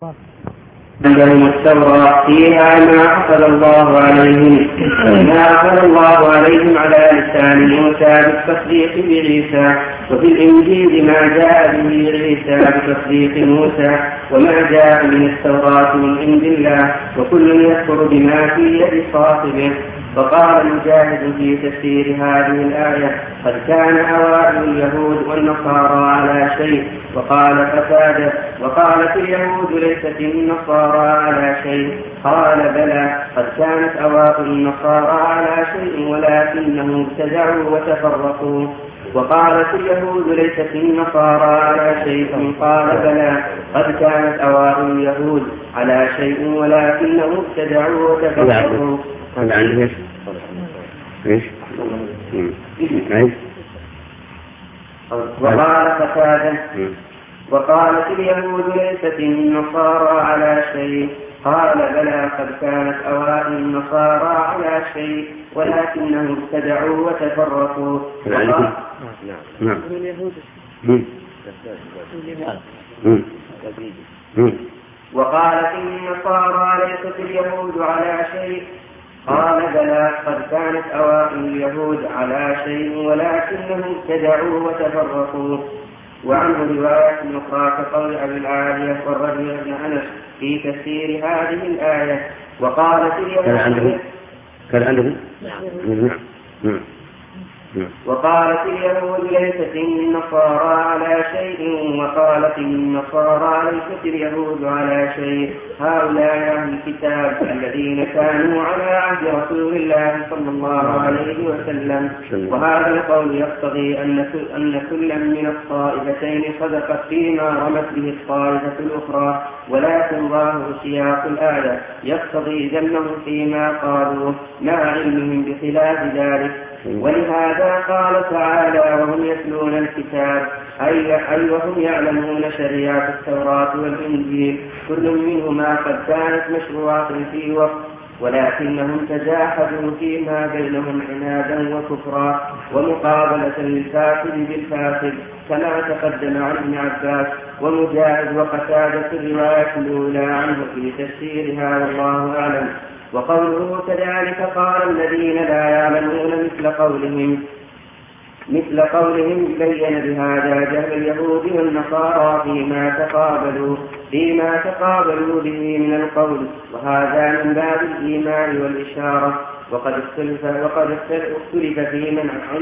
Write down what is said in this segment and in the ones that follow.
عندهم التوراة فيها ما أخذ الله عليهم على لسان موسى بالتصديق بعيسى، وفي الإنجيل ما جاء به عيسى بتصديق موسى وما جاء من التوراة من عند الله، وكل يكفر بما في يد صاحبه. فقال مجاهد في تفسير هذه الآية: قد كان أوائل اليهود والنصارى على شيء. وقال قتادة: وقالت اليهود ليست النصارى على شيء. قال: بلى، قد كانت أوائل النصارى على شيء ولكنهم ابتدعوا وتفرقوا. وقالت اليهود ليست النصارى على شيء. قال: بلى، قد كانت أوائل اليهود على شيء ولكنهم ابتدعوا وتفرقوا. وقال قتادة: وقالت اليهود ليست النصارى على شيء. قال: بلى، قد كانت أوائل النصارى على شيء ولكنهم ابتدعوا وتفرقوا. وقالت النصارى ليست اليهود على شيء. قال: بلى، قد كانت أوائل اليهود على شيء ولكنهم ابتدعوا وتفرقوا. وعنه رواية أخرى كقول أبي العالية والربيع بن أنس في تفسير هذه الآية: وقالت اليهود وقالت اليهود ليست النصارى على شيء وقالت النصارى ليست اليهود على شيء. هؤلاء أهل الكتاب الذين كانوا على عهد رسول الله صلى الله عليه وسلم. وهذا القول يقتضي أن كل من الطائفتين صدقت فيما رمت به الطائفة الأخرى، ولكن ظاهر سياق الآية يقتضي ذمهم فيما قالوا مع علمهم بخلاف ذلك. ولهذا قال تعالى: وهم يتلون الكتاب، أي وهم يعلمون شريعة التوراة والإنجيل، كل منهما قد كانت مشروعة في وقت، ولكنهم تجاحدوا فيما بينهم عنادا وكفرا ومقابلة للفاسد بالفاسد، كما تقدم عن ابن عباس ومجاهد وقتادة الرواية الأولى عنه في تفسيرها، والله أعلم. وقوله كذلك قال الذين لا يعلمون مثل قولهم بين بهذا جهل اليهود والنصارى فيما تقابلوا به من القول، وهذا من باب الإيمان والإشارة. وقد اختلف في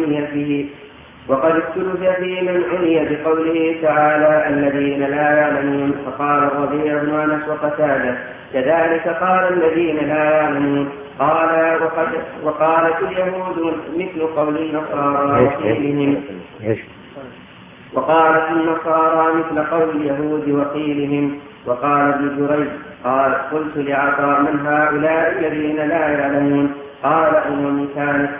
من عني بقوله تعالى الذين لا يعلمون. فقال الربيع بن أنس وقتادة: كذلك قال الذين لا يعلمون. قال: وقالت اليهود مثل قول النصارى وقيلهم. وقالت النصارى مثل قول اليهود وقيلهم. وقال ابن جريج: قال: قلت لعطاء: من هؤلاء الذين لا يعلمون؟ قال: أمم كانت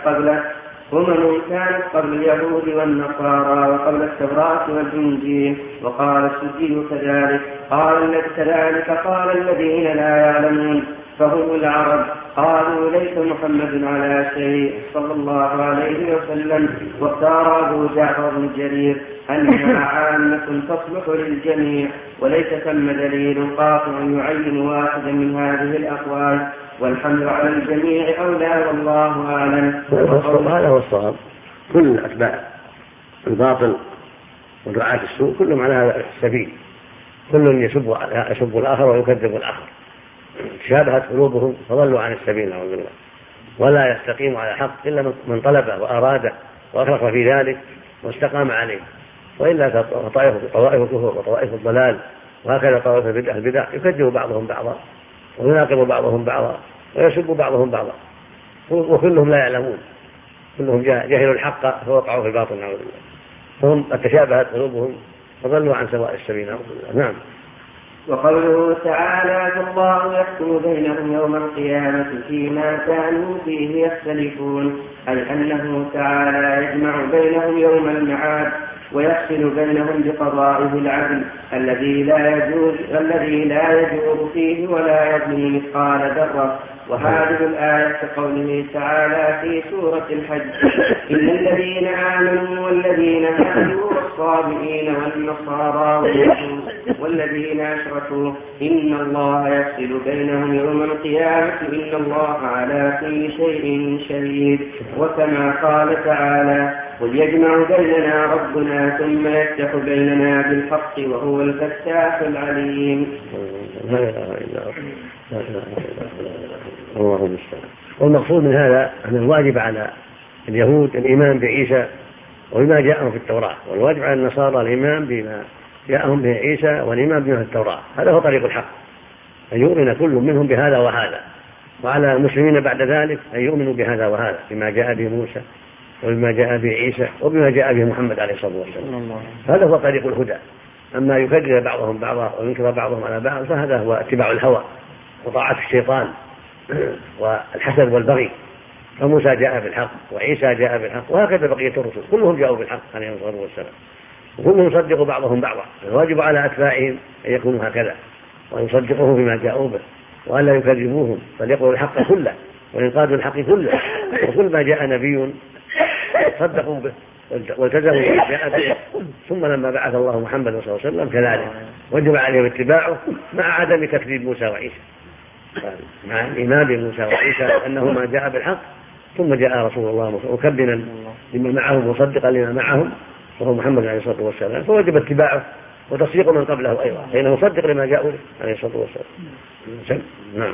قبل اليهود والنصارى وقبل التوراة والإنجيل. وقال السدي: كذلك قال الذين لا يعلمون فهم العرب. قالوا: ليس محمد على شيء صلى الله عليه وسلم. واختار أبو جعفر بن جرير أنها عامة تصلح للجميع، وليس ثم دليل قاطع يعين واحدا من هذه الأقوال، والحمل على الجميع أولى، والله أعلم. هذا هو الصواب. كل أتباع الباطل ودعاة السوء كلهم على هذا السبيل، كل يسب الآخر ويكذب الآخر، شابهت قلوبهم فضلوا عن السبيل نعوذ بالله، ولا يستقيم على حق إلا من طلبه وأراده وأخلص في ذلك واستقام عليه، وإلا طوائف الكفر وطوائف الضلال وهكذا طوائف البدع يكذب بعضهم بعضا ويناقض بعضهم بعضا ويسب بعضهم بعضا، وكلهم لا يعلمون، كلهم جاهلوا الحق فوقعوا في الباطل نعوذ بالله، فهم قد تشابهت قلوبهم فضلوا عن سواء السبيل نعوذ بالله. نعم. وقوله تعالى: فالله يحكم بينهم يوم القيامة فيما كانوا فيه يختلفون، أي أنه تعالى يجمع بينهم يوم المعاد. ويفصل بينهم بقضائه العدل الذي لا يجور فيه ولا يظلم مثقال ذرة. وهذه الآية كقوله تعالى في سورة الحج: إن الذين آمنوا والذين هادوا والصابئين والنصارى والذين أشركوا إن الله يفصل بينهم يوم القيامة إن الله على كل شيء شهيد. وكما قال تعالى: قل يجمع بيننا ربنا ثم يفتح بيننا بالحق وهو الفتاح العليم. الله المستعان. والمقصود من هذا أن الواجب على اليهود الإيمان بعيسى وبما جاءهم في التوراة، والواجب على النصارى الإيمان بما جاءهم به عيسى والإيمان بما في التوراة. هذا هو طريق الحق، أن يؤمن كل منهم بهذا وهذا، وعلى المسلمين بعد ذلك أن يؤمنوا بهذا وهذا، بما جاء به موسى وبما جاء به عيسى وبما جاء به محمد عليه الصلاة والسلام. هذا هو طريق الهدى. أما يكذب بعضهم بعضا وينكر بعضهم على بعض فهذا هو اتباع الهوى وطاعة الشيطان والحسد والبغي. فموسى جاء بالحق وعيسى جاء بالحق وهكذا بقية الرسل كلهم جاءوا بالحق عليهم الصلاة والسلام، وكلهم يصدق بعضهم بعضا. الواجب على أتباعهم أن يكونوا هكذا وأن يصدقوهم بما جاءوا به وأن لا يكذبوهم، بل يقولوا الحق كله وينقادوا الحق كله، وكل ما جاء نبي صدقوا به والتزموا بما جاء به. ثم لما بعث الله محمد صلى الله عليه وسلم كذلك وجب عليهم اتباعه مع عدم تكذيب موسى وعيسى، مع الإيمان بموسى وعيسى أنهما جاء بالحق، ثم جاء رسول الله مكبلا لما معهم مصدقا لما معهم وهو محمد عليه الصلاة والسلام، فوجب اتباعه وتصديق من قبله أيضا فإنه مصدق لما جاءوا عليه الصلاة والسلام. نعم.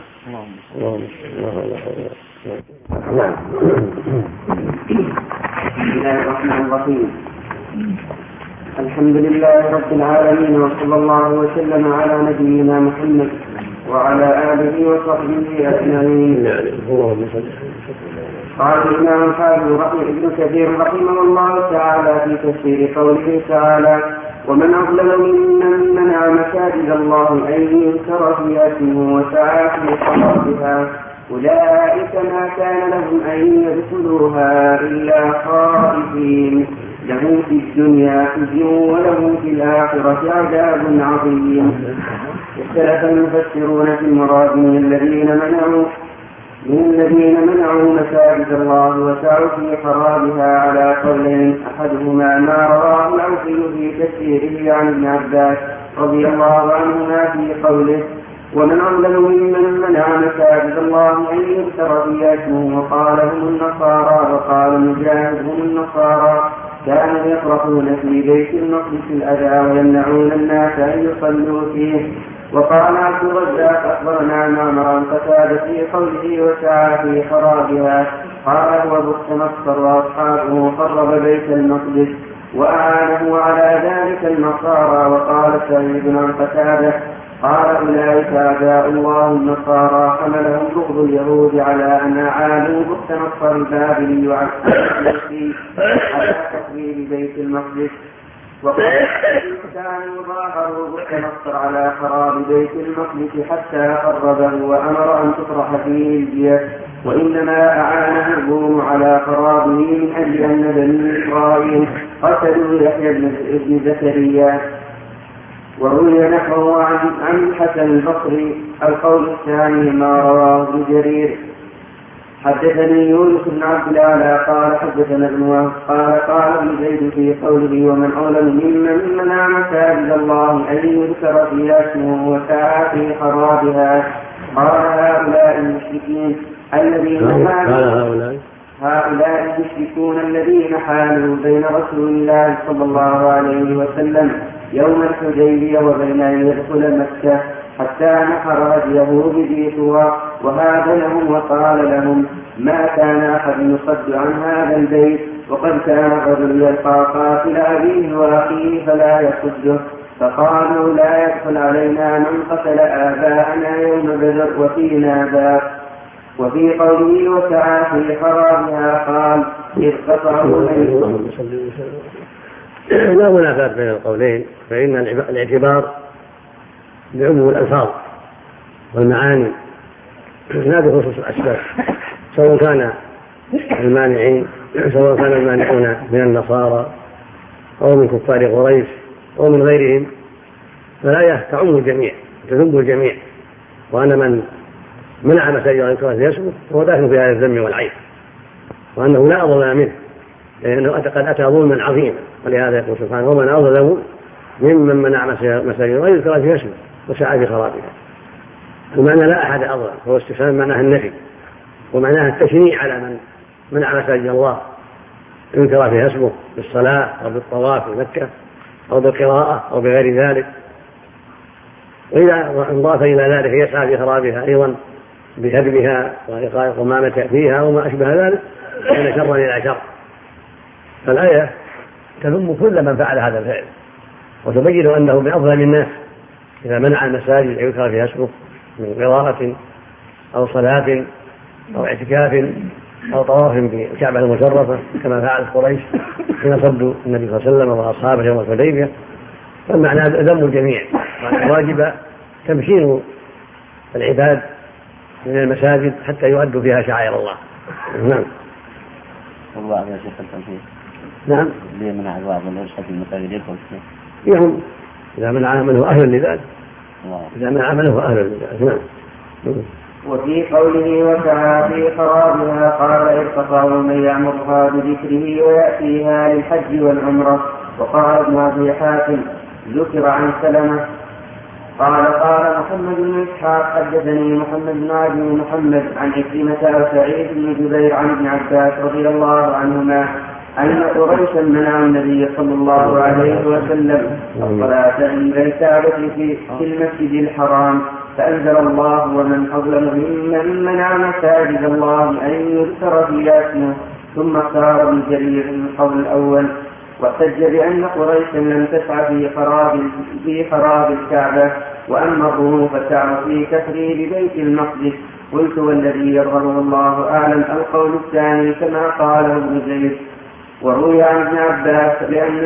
بسم الله الرحمن الرحيم. الحمد لله رب العالمين، وصلى الله وسلم على نبينا محمد وعلى آله وصحبه أجمعين. قال الإمام الحافظ ابن كثير رحمه الله تعالى في تفسير قوله تعالى: ومن أظلم ممن منع مساجد الله أن يذكر فيها اسمه وسعى في خرابها أولئك ما كان لهم أن يدخلوها إلا خائفين لهم في الدنيا خزي ولهم في الآخرة عذاب عظيم. اختلف المفسرون في المراد من الذين منعوا مساجد الله وسعوا في خرابها على قولين: أحدهما ما رواه الأوفي في تفسيره عن ابن عباس رضي الله عنهما في قوله: ومن أظلم ممن منع مساجد الله أن يذكر فيها اسمه وقال هم النصارى، وقال مجاهد هم النصارى كانوا يطرحون في بيت المقدس الأذى ويمنعون الناس أن يصلوا فيه. وقال عبد الرزاق أخبرنا معمر عن قتادة في قوله وسعى في خرابها قال هو بخت مصر وأصحابه خرب بيت المقدس وأعانه على ذلك النصارى. وقال سعيد عن قتادة قال أولئك أعداء الله النصارى حملهم بغض اليهود على أن أعانوا بخت مصر البابلي على تخريب بيت المقدس. وقال كانوا ظاهروا بخت مصر على خراب بيت المقدس حتى خربه وأمر أن تطرح فيه الجية، وإنما أعانه الروم على خرابه من أجل أن بني إسرائيل قتلوا يحيى بن زكريا. وروي نحوه عن الحسن البصري. القول الثاني ما رواه ابن جرير. حدثني يونس بن عبد الأعلى قال حدثنا ابن وهب قال ابن زيد في قوله ومن أظلم ممن منع مساجد الله أن يذكر فيها اسمه وسعى في خرابها قال هؤلاء المشركين الذين حالوا بين رسول الله صلى الله عليه وسلم يوم الحديبية وبين أن يدخل مكة حتى نحر هديه بذي طوى وهذا لهم وقال لهم ما كان أحد يصد عن هذا البيت وقد كان الرجل يلقى قاتل أبيه وأخيه فلا يصده، فقالوا لا يدخل علينا من قتل آباءنا يوم بدر وفينا باب. وفي قوله وسعى في خرابها قال إذ قطعوا لا منافاة بين القولين، فإن الاعتبار بعموم الألفاظ والمعاني لا بخصوص الأسباب، سواء كان المانعون من النصارى أو من كفار قريش أو من غيرهم، فالآية تعم الجميع تذم الجميع، وأن من منع مساجد الله يذكر فيها اسمه هو داخل في هذا الذم والعيب، وأنه لا أظلم منه لأنه قد أتى ظلما عظيما. ولهذا يقول سبحانه: ومن أظلم ممن منع مساجد الله يذكر فيها اسمه وسعى في خرابها. المعنى لا أحد أظلم، هو استفهام معناه النفي، ومعناه التشنيع على من منع مساجد الله يذكر فيها اسمه بالصلاة أو بالطواف في مكة أو بالقراءة أو بغير ذلك. وإذا انضاف إلى ذلك يسعى في خرابها أيضا بهدمها وإلقاء القمامة فيها وما أشبه ذلك، كان شرا إلى شر. فالآية تذم كل من فعل هذا الفعل، وتبين أنه من أظلم الناس إذا منع المساجد يذكر فيها اسمه من قراءة أو صلاة أو اعتكاف أو طواف بالكعبة المشرفة كما فعلت قريش حين صدوا النبي صلى الله عليه وسلم وأصحابه يوم الحديبية. فالمعنى ذم الجميع، واجب تمكين العباد من المساجد حتى يؤدوا فيها شعائر الله. نعم. والله يا شيخ التنفيذ. نعم. ليه منع الواعظ والإرشاد في المساجد يدخل فيه؟ يهم إذا منع من هو أهل لذلك. إذا منع من هو أهل لذلك. نعم. وفي قوله: وسعى في خرابها، قال: ارتقى من يعمرها بذكره ويأتيها للحج والعمرة. وقال ابن أبي حاتم: ذكر عن سلمة قال: قال محمد بن إسحاق: حدثني محمد بن عبد محمد عن عكرمة وسعيد بن جبير عن ابن عباس رضي الله عنهما أن قريشا منعوا النبي صلى الله عليه وسلم الصلاة عند الكعبة في المسجد الحرام، فأنزل الله: ومن أظلم ممن منع مساجد الله أن يذكر فيها اسمه. ثم اختار ابن جرير من القول الأول، واحتج بأن قريشا لم تسعى في خراب الكعبة، وأما الروم فسعوا في تخريب بيت المقدس. قلت: والذي يظهره الله أعلم القول الثاني كما قاله ابن زيد. وروي عن ابن عباس بأن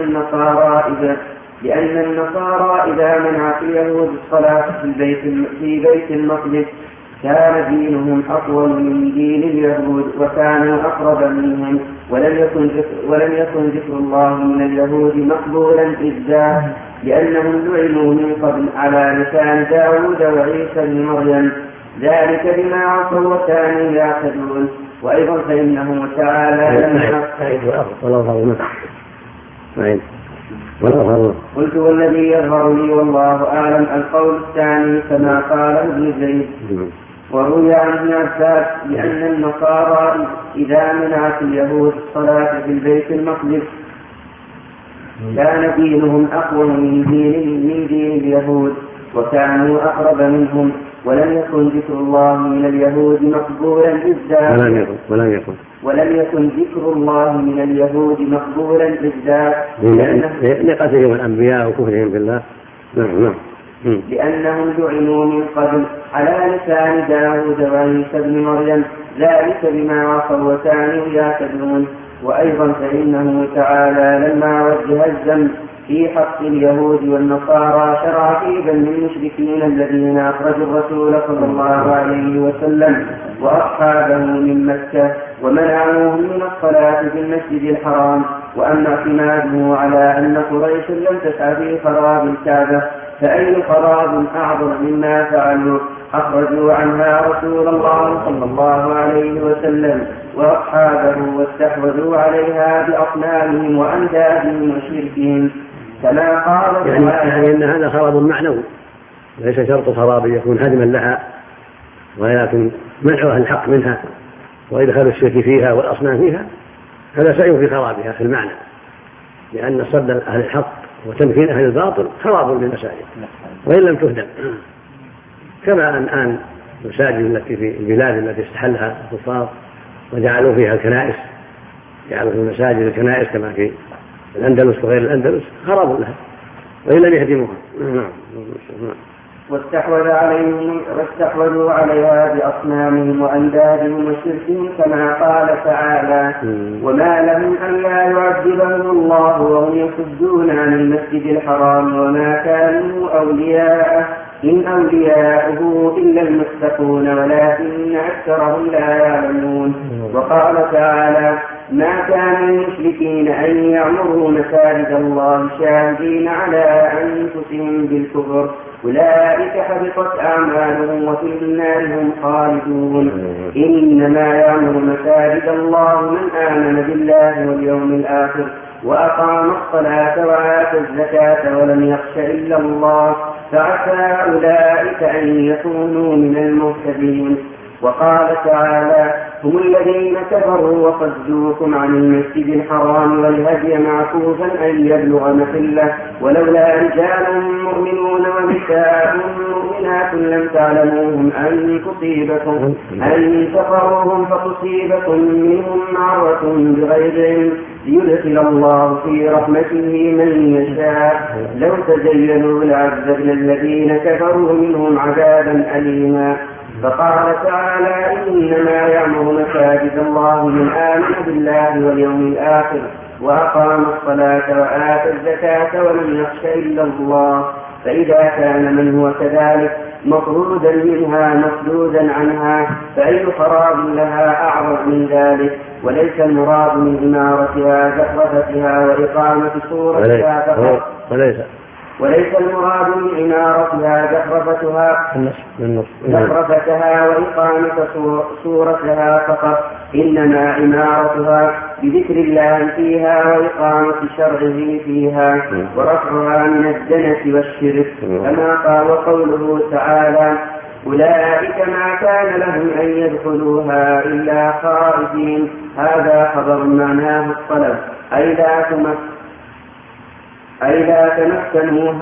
النصارى إذا منعت اليهود الصلاة في بيت المقدس كان دينهم أقوى من دين اليهود وكانوا أقرب منهم، ولم يكن ذكر الله من اليهود مقبولا إذ لأنهم لعنوا من قبل على لسان داود وعيسى بن مريم، ذلك بما عصوا وكانوا يعتدون. وأيضا فإنه تعالى قلت: والذي يظهر لي والله أعلم القول الثاني كما قال ابن زيد. وروي عن ابن عباس بأن النصارى إذا منعت اليهود الصلاة في البيت المقدس كان دينهم أقوى من دين اليهود وكانوا أقرب منهم، ولم يكن ذكر الله من اليهود مقبولا بالذات ولم يكن ذكر الله من اليهود مقبولا بالذات لقتلهم الأنبياء وكفرهم بالله. لأنهم لعنوا من قبل على لسان داود وعيسى بن مريم، ذلك بما عصوا وكانوا يعتدون. وأيضا فإنه تعالى لما وجه الذنب في حق اليهود والنصارى شرع في ذم المشركين الذين أخرجوا الرسول صلى الله عليه وسلم وأصحابه من مكة ومنعوهم من الصلاة في المسجد الحرام. وأما اعتماده على أن قريشا لم تسعى في خراب الكعبة فأي خراب أعظم مما فعلوا، أخرجوا عنها رسول الله صلى الله عليه وسلم وأصحابه واستحوذوا عليها بأصنامهم وأندادهم وشركهم كما قال يعني أن هذا خراب معنوي، ليس شرط خراب يكون هدما لها، ولكن منع أهل الحق منها وإدخال الشرك فيها والأصنام فيها هذا سعي في خرابها في المعنى، لأن صد أهل الحق وتمكين أهل الباطل خراب للمساجد وإن لم تهدم، كما الآن المساجد التي في البلاد التي استحلها الكفار وجعلوا فيها الكنائس، جعلوا في المساجد الكنائس كما في الأندلس وغير الأندلس خراب لها وإن لم يهدموها. واستحوذوا عليها بأصنامهم وأندادهم وشركهم كما قال تعالى: وما لهم ألا يعذبهم الله وهم يصدون عن المسجد الحرام وما كانوا أولياءه إن أولياءه يدخله إلا المتقون ولكن أكثرهم لا يعلمون. وقال تعالى: ما كان للمشركين أن يعمروا مساجد الله شاهدين على أنفسهم بالكفر أولئك حبطت أعمالهم وفي النار هم خالدون. إنما يعمر مساجد الله من آمن بالله واليوم الآخر وأقام الصلاة وآتى الزكاة ولم يخش إلا الله فعسى أولئك أن يكونوا من المهتدين. وقال تعالى: هم الذين كفروا وصدوكم عن المسجد الحرام والهدي معكوفا أن يبلغ محله ولولا رجال مؤمنون ونساء مؤمنات لم تعلموهم أن تطروهم فتصيبكم منهم معرة بغير علم ليدخل الله في رحمته من يشاء لو تزينوا لعذبنا الذين كفروا منهم عذابا أليما. فقال تعالى: إنما يعمر مساجد الله من آمن بالله واليوم الآخر وأقام الصلاة وآتى الزكاة ولم يخش إلا الله. فإذا كان من هو كذلك مطرودا منها مسدودا عنها فأي خراب لها أعظم من ذلك. وليس المراد من إمارتها زخرفتها وإقامة صورتها فقط وليس المراد من إمارتها زخرفتها وإقامة صورتها فقط، إنما إمارتها بذكر الله فيها وإقامة شرعه فيها ورفعها من الدنس والشرك، كما قال قوله تعالى: أولئك ما كان لهم أن يدخلوها إلا خائفين. هذا خبر معناه الطلب، أي لا تمكنوا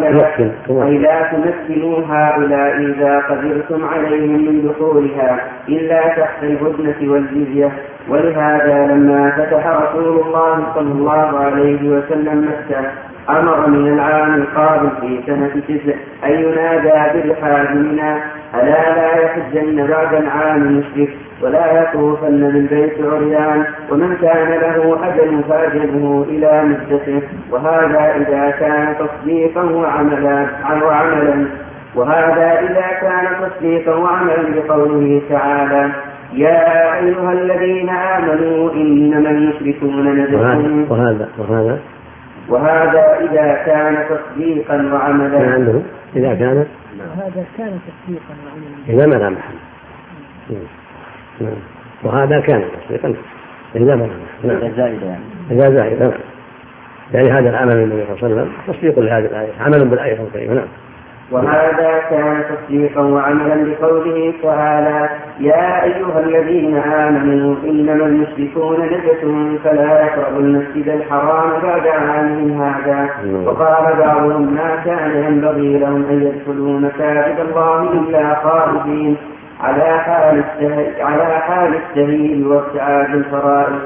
هؤلاء إذا قدرتم عليهم من دخولها إلا تحت الهدنة والجزية. ولهذا لما فتح رسول الله صلى الله عليه وسلم مكة أمر من العام القادم في سنة 9 أن ينادى بالحاج منا: ألا لا يحجن بعد العام مشرك ولا يطوفن بالبيت عريان، ومن كان له أجل فأجله إلى مدته. وهذا إذا كان تصديقا وعملا بقوله تعالى: يا أيها الذين آمنوا إنما المشركون نجس. وهذا إذا كان تصديقا وعملا. إذا كان تصديقا وعملا. إذا ما لا محل. وهذا كان تصديقا إذا ما لا محل. إذا زائد يعني هذا العمل النبي صلى الله عليه وسلم تصديق لهذه الآية، عمل بالآية الكريمة. وهذا كان تصديقا وعملا بقوله تعالى: يا أيها الذين آمنوا إنما المشركون نجس فلا يقربوا المسجد الحرام بعد عامهم هذا. وقال بعضهم: ما كان ينبغي لهم أن يدخلوا مساجد الله إلا خائفين على حال التهيب وابتعاد الفرائض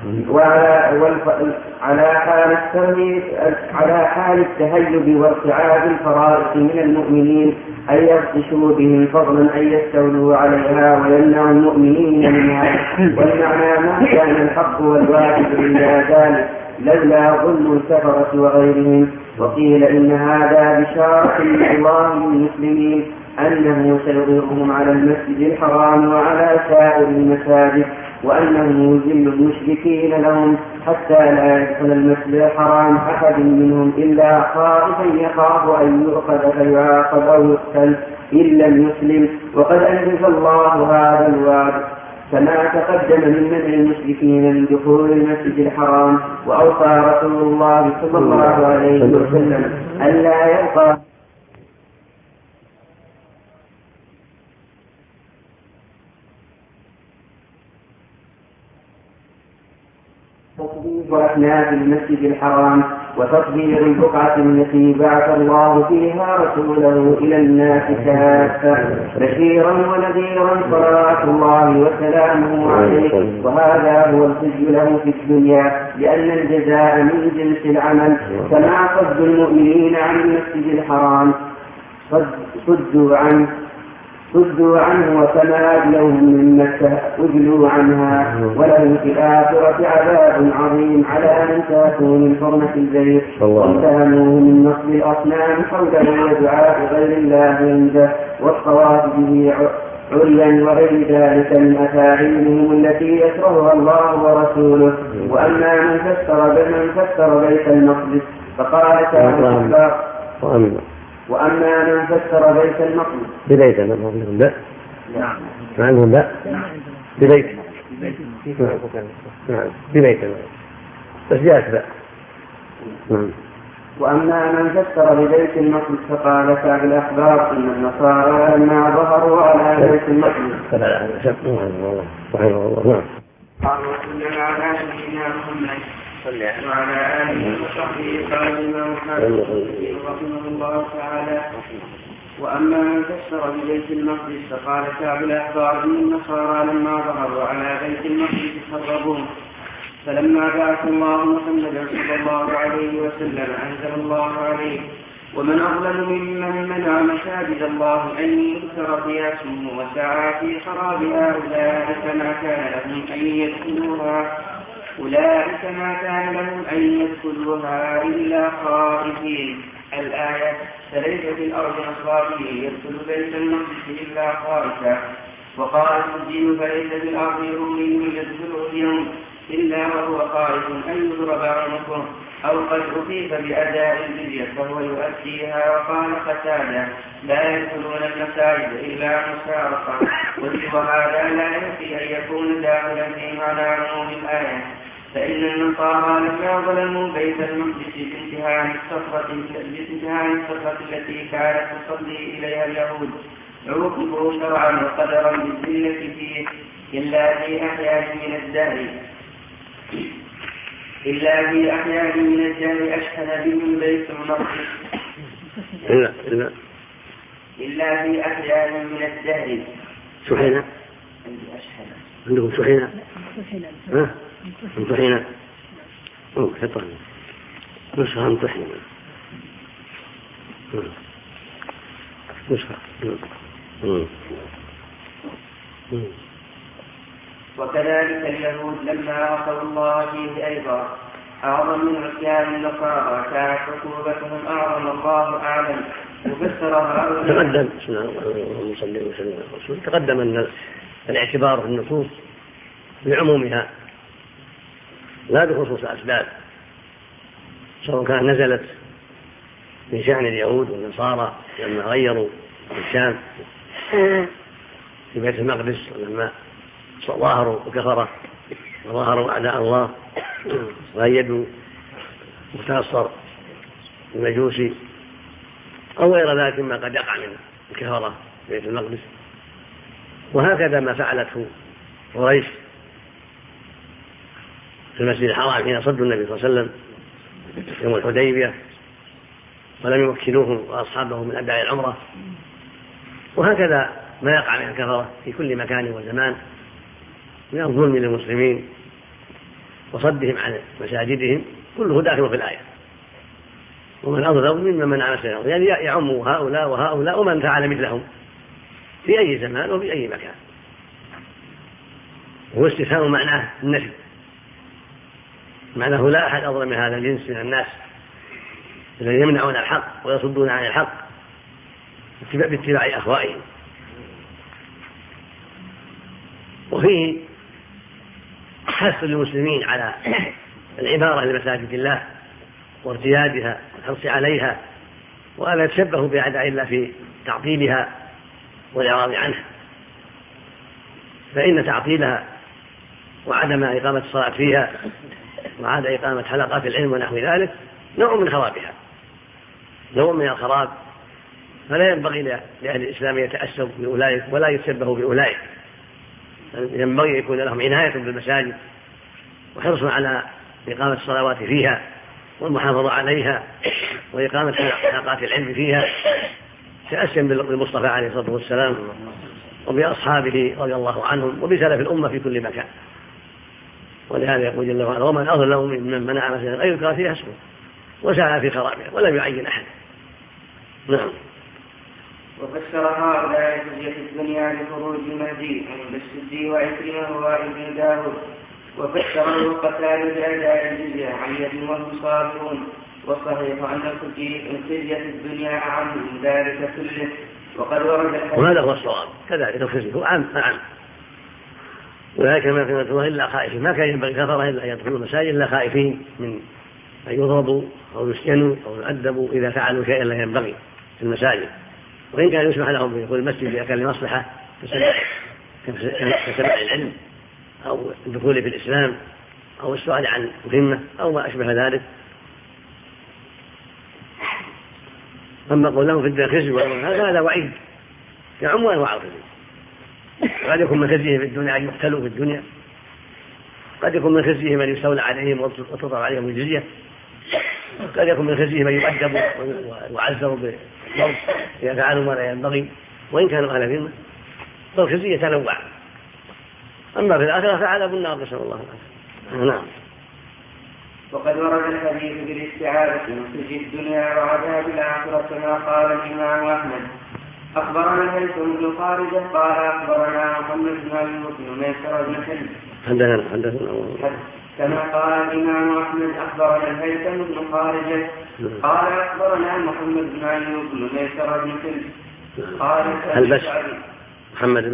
على حال التهيب وارتعاد الفرائض من المؤمنين أن يبطشوا بهم فضلا أن يستولوا عليها ويمنعوا المؤمنين منها. والمعنى: ما كان الحق والواجب إلا ذلك لولا ظلم الكفرة وغيرهم. وقيل إن هذا بشارة من الله للمسلمين أنه سيظهرهم على المسجد الحرام وعلى سائر المساجد، وأنه يذل المشركين لهم حتى لا يدخل المسجد الحرام أحد منهم إلا خائفا يخاف أن يؤخذ فيعاقب أو يقتل إن لم يسلم. وقد أنجز الله هذا الوعد كما تقدم من منع المشركين من دخول المسجد الحرام. وأوصى رسول الله صلى الله عليه وسلم ألا يبقى وأحناف المسجد الحرام وتطهير البقعة التي بعث الله فيها رسوله إلى الناس كافة بشيرا ونذيرا صلوات الله وسلامه عليه. وهذا هو الخزي له في الدنيا، لأن الجزاء من جنس العمل. كما صد المؤمنين عن المسجد الحرام صدوا عنه صدوا عنه وكما أجلوهم من مكة أجلوا عنها ولهم في الآخرة عذاب عظيم على من تاتوا من حرمة البيت واتهموه من نصب الأصنام حوله ودعاء غير الله عنده والطواف به عريا وغير ذلك من أفاعيلهم التي يكرهها الله ورسوله. وأما من فسر بيت المقدس فقال تعالى وأما من فسر بيت المقدس ببيت المقدس لا ما عندهم لا ببيت ببيت بس جاءت لا. وأما من فسر ببيت المقدس فقال كعب الأحبار إن النصارى لما ظهروا على بيت المقدس وصلى على سيدنا محمد وعلى آله وصحبه قال الإمام رحمه الله تعالى وأما من فسر ببيت المقدس فقال كعب الأحبار إن النصارى لما ظهروا على بيت المقدس خربوه فلما بعث الله محمدا صلى الله عليه وسلم أنزل الله عليه ومن أظلم ممن منع مساجد الله أن يذكر فيها اسمه وسعى في خرابها أولئك ما كان لهم أن يدخلوها إلا خائفين. الآية فليس في الأرض أصابه يدخل بيت المقدس إلا خائفا. وقال السدي فليس في الأرض أمي يدخله اليوم إلا وهو خائف أن يضرب عنقه أو قد أصيب بأداء الجزية فهو يؤديها. وقال قتادة لا يدخلون المساجد إلا مسارقا وهذا لا يكفي أن يكون داخلا في معنى عموم الآية فإن النصارى لما ظلموا بيت المقدس بانتهاء الصخرة التي كانت تصلي إليها اليهود عوقبوا شرعا وقدرا بالذلة فيه إلا في أحيان من الدهر أشهد بهم بيت المقدس إلا في أحيان من الدهر سحينة عندكم سحينة امتحينا حطها نسخة امتحينا نسخة. وكذلك اليهود لما عصوا الله فيه أيضا أعظم من عصيان النصارى كانت عقوبتهم أعظم الله أعلم. وفسرها تقدم أن الاعتبار في النصوص بعمومها لا بخصوص الأسباب سواء كان نزلت من شأن اليهود والنصارى لما غيروا الشام في بيت المقدس ولما ظاهروا وكفروا وظاهروا أعداء الله وأيدوا متنصر المجوسي أو غير ذلك مما قد يقع من الكفرة في بيت المقدس. وهكذا ما فعلته قريش في المسجد الحرام حين صدوا النبي صلى الله عليه وسلم يوم الحديبية ولم يمكنوه وأصحابه من أداء العمرة. وهكذا ما يقع من الكفرة في كل مكان وزمان من الظلم للمسلمين وصدهم عن مساجدهم كله داخل في الآية. ومن أظلم ممن منع مساجد يعني يعم هؤلاء وهؤلاء ومن فعل مثلهم في أي زمان وفي أي مكان. هو استفهام معناه النفي معناه لا أحد أظلم من هذا الجنس من الناس الذين يمنعون الحق ويصدون عن الحق باتباع أهوائهم. وفيه حث للمسلمين على العمارة لمساجد الله وارتيادها والحرص عليها وألا يتشبهوا بأعداء الله في تعطيلها والإعراض عنها، فإن تعطيلها وعدم إقامة الصلاة فيها وعدم إقامة حلقات العلم ونحو ذلك نوع من خرابها، نوع من الخراب. فلا ينبغي لأهل الإسلام يتأسوا بأولئك ولا يتشبهوا بأولئك، ينبغي يكون لهم عناية بالمساجد وحرص على إقامة الصلوات فيها والمحافظة عليها وإقامة حلقات العلم فيها تأسيا بالمصطفى عليه الصلاة والسلام وبأصحابه رضي الله عنهم وبسلف الأمة في كل مكان. ولهذا يقول جل وعلا ومن أظلم ممن منع مساجد غير يذكر فيها اسمه وسعى في خرابها ولم يعين أحد. نعم. وفسر هؤلاء خزي الدنيا بخروج المهدي عند السدي وعكرمة وابن داود، وفسره قتال بأداء الجزية عن يد وهم صابرون. والصحيح أن خزي الدنيا أعم من ذلك كله. وقد ورد وهذا هو الصواب كذلك الخزي هو عام وذلك ما كان الله إلا خائفين، ما كان ينبغي كفره إلا أن يدخلوا المساجد إلا خائفين من أن يضربوا أو يسجنوا أو يؤدبوا إذا فعلوا شيئا لا ينبغي في المساجد. وإن كان يسمح لهم بدخول المسجد إذا كان لمصلحة كسماع العلم أو الدخول في الإسلام أو السؤال عن مهمة أو ما أشبه ذلك. أما قولهم في الدنيا خزي هذا وعيد يعم أنواع الخزي. قد يكون من خزيه في الدنيا أن يقتلوا في الدنيا، قد يكون من خزيه من يستولى عليهم وتطلع عليهم الجزية، قد يكون من خزيه من يؤدبوا ويعزروا بالضرب إذا فعلوا ما لا ينبغي وإن كانوا أهل ذمة. فالخزي يتنوع. أما في الآخرة فعذاب النار نسأل الله العافية. نعم. وقد ورد الحديث بالاستعاذة من خزي الدنيا وعذاب الآخرة كما قال الإمام أحمد. أخبرنا الهيثم بن خارجة قال أخبرنا محمد بن أيوب بن ميسر بن حلب كما قال الإمام أحمد. أخبرنا الهيثم بن خارجة قال أخبرنا محمد بن أيوب بن ميسر بن حلب قال محمد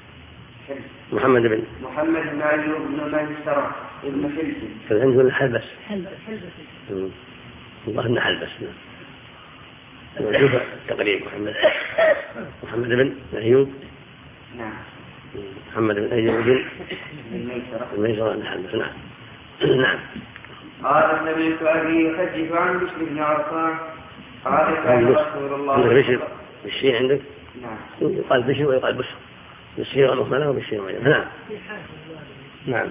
بن أيوب بن ميسر بن حلب فالعنده الحلبس الله إنه حلبس وشوف تقريب محمد بن أيوب محمد بن أيوب بن ميسر بن حلبس. نعم. قال سمعت أبي يحدث عن بشر بن عرفان قال كان رسول الله بشر بالشين عندك؟ نعم. يقال بشر ويقال بشر بالشين والمخملة وبالشين والمخملة. نعم.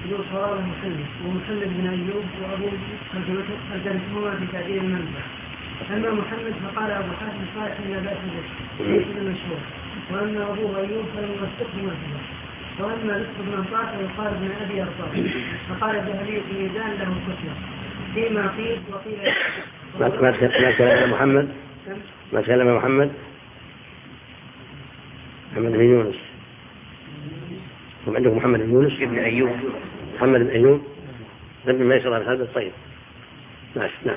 ومحمد بن أيوب وأبو الجرثومة في تعديل المنزل. أما محمد فقال أبو حاتم صالح لا بأس به ليس المشهور، وأما أبوه أيوب فلنوثقه مثله. وأما بشر بن أنطاس فيقال ابن أبي أرطاس. فقال الذهبي في ميزان له كتلة فيما قيل وقيل ما تكلم محمد بن يونس. هم عندكم محمد بن يونس ابن أيوب محمد بن أيوب ابن ميسر بن حلبس. طيب ماشي. نعم.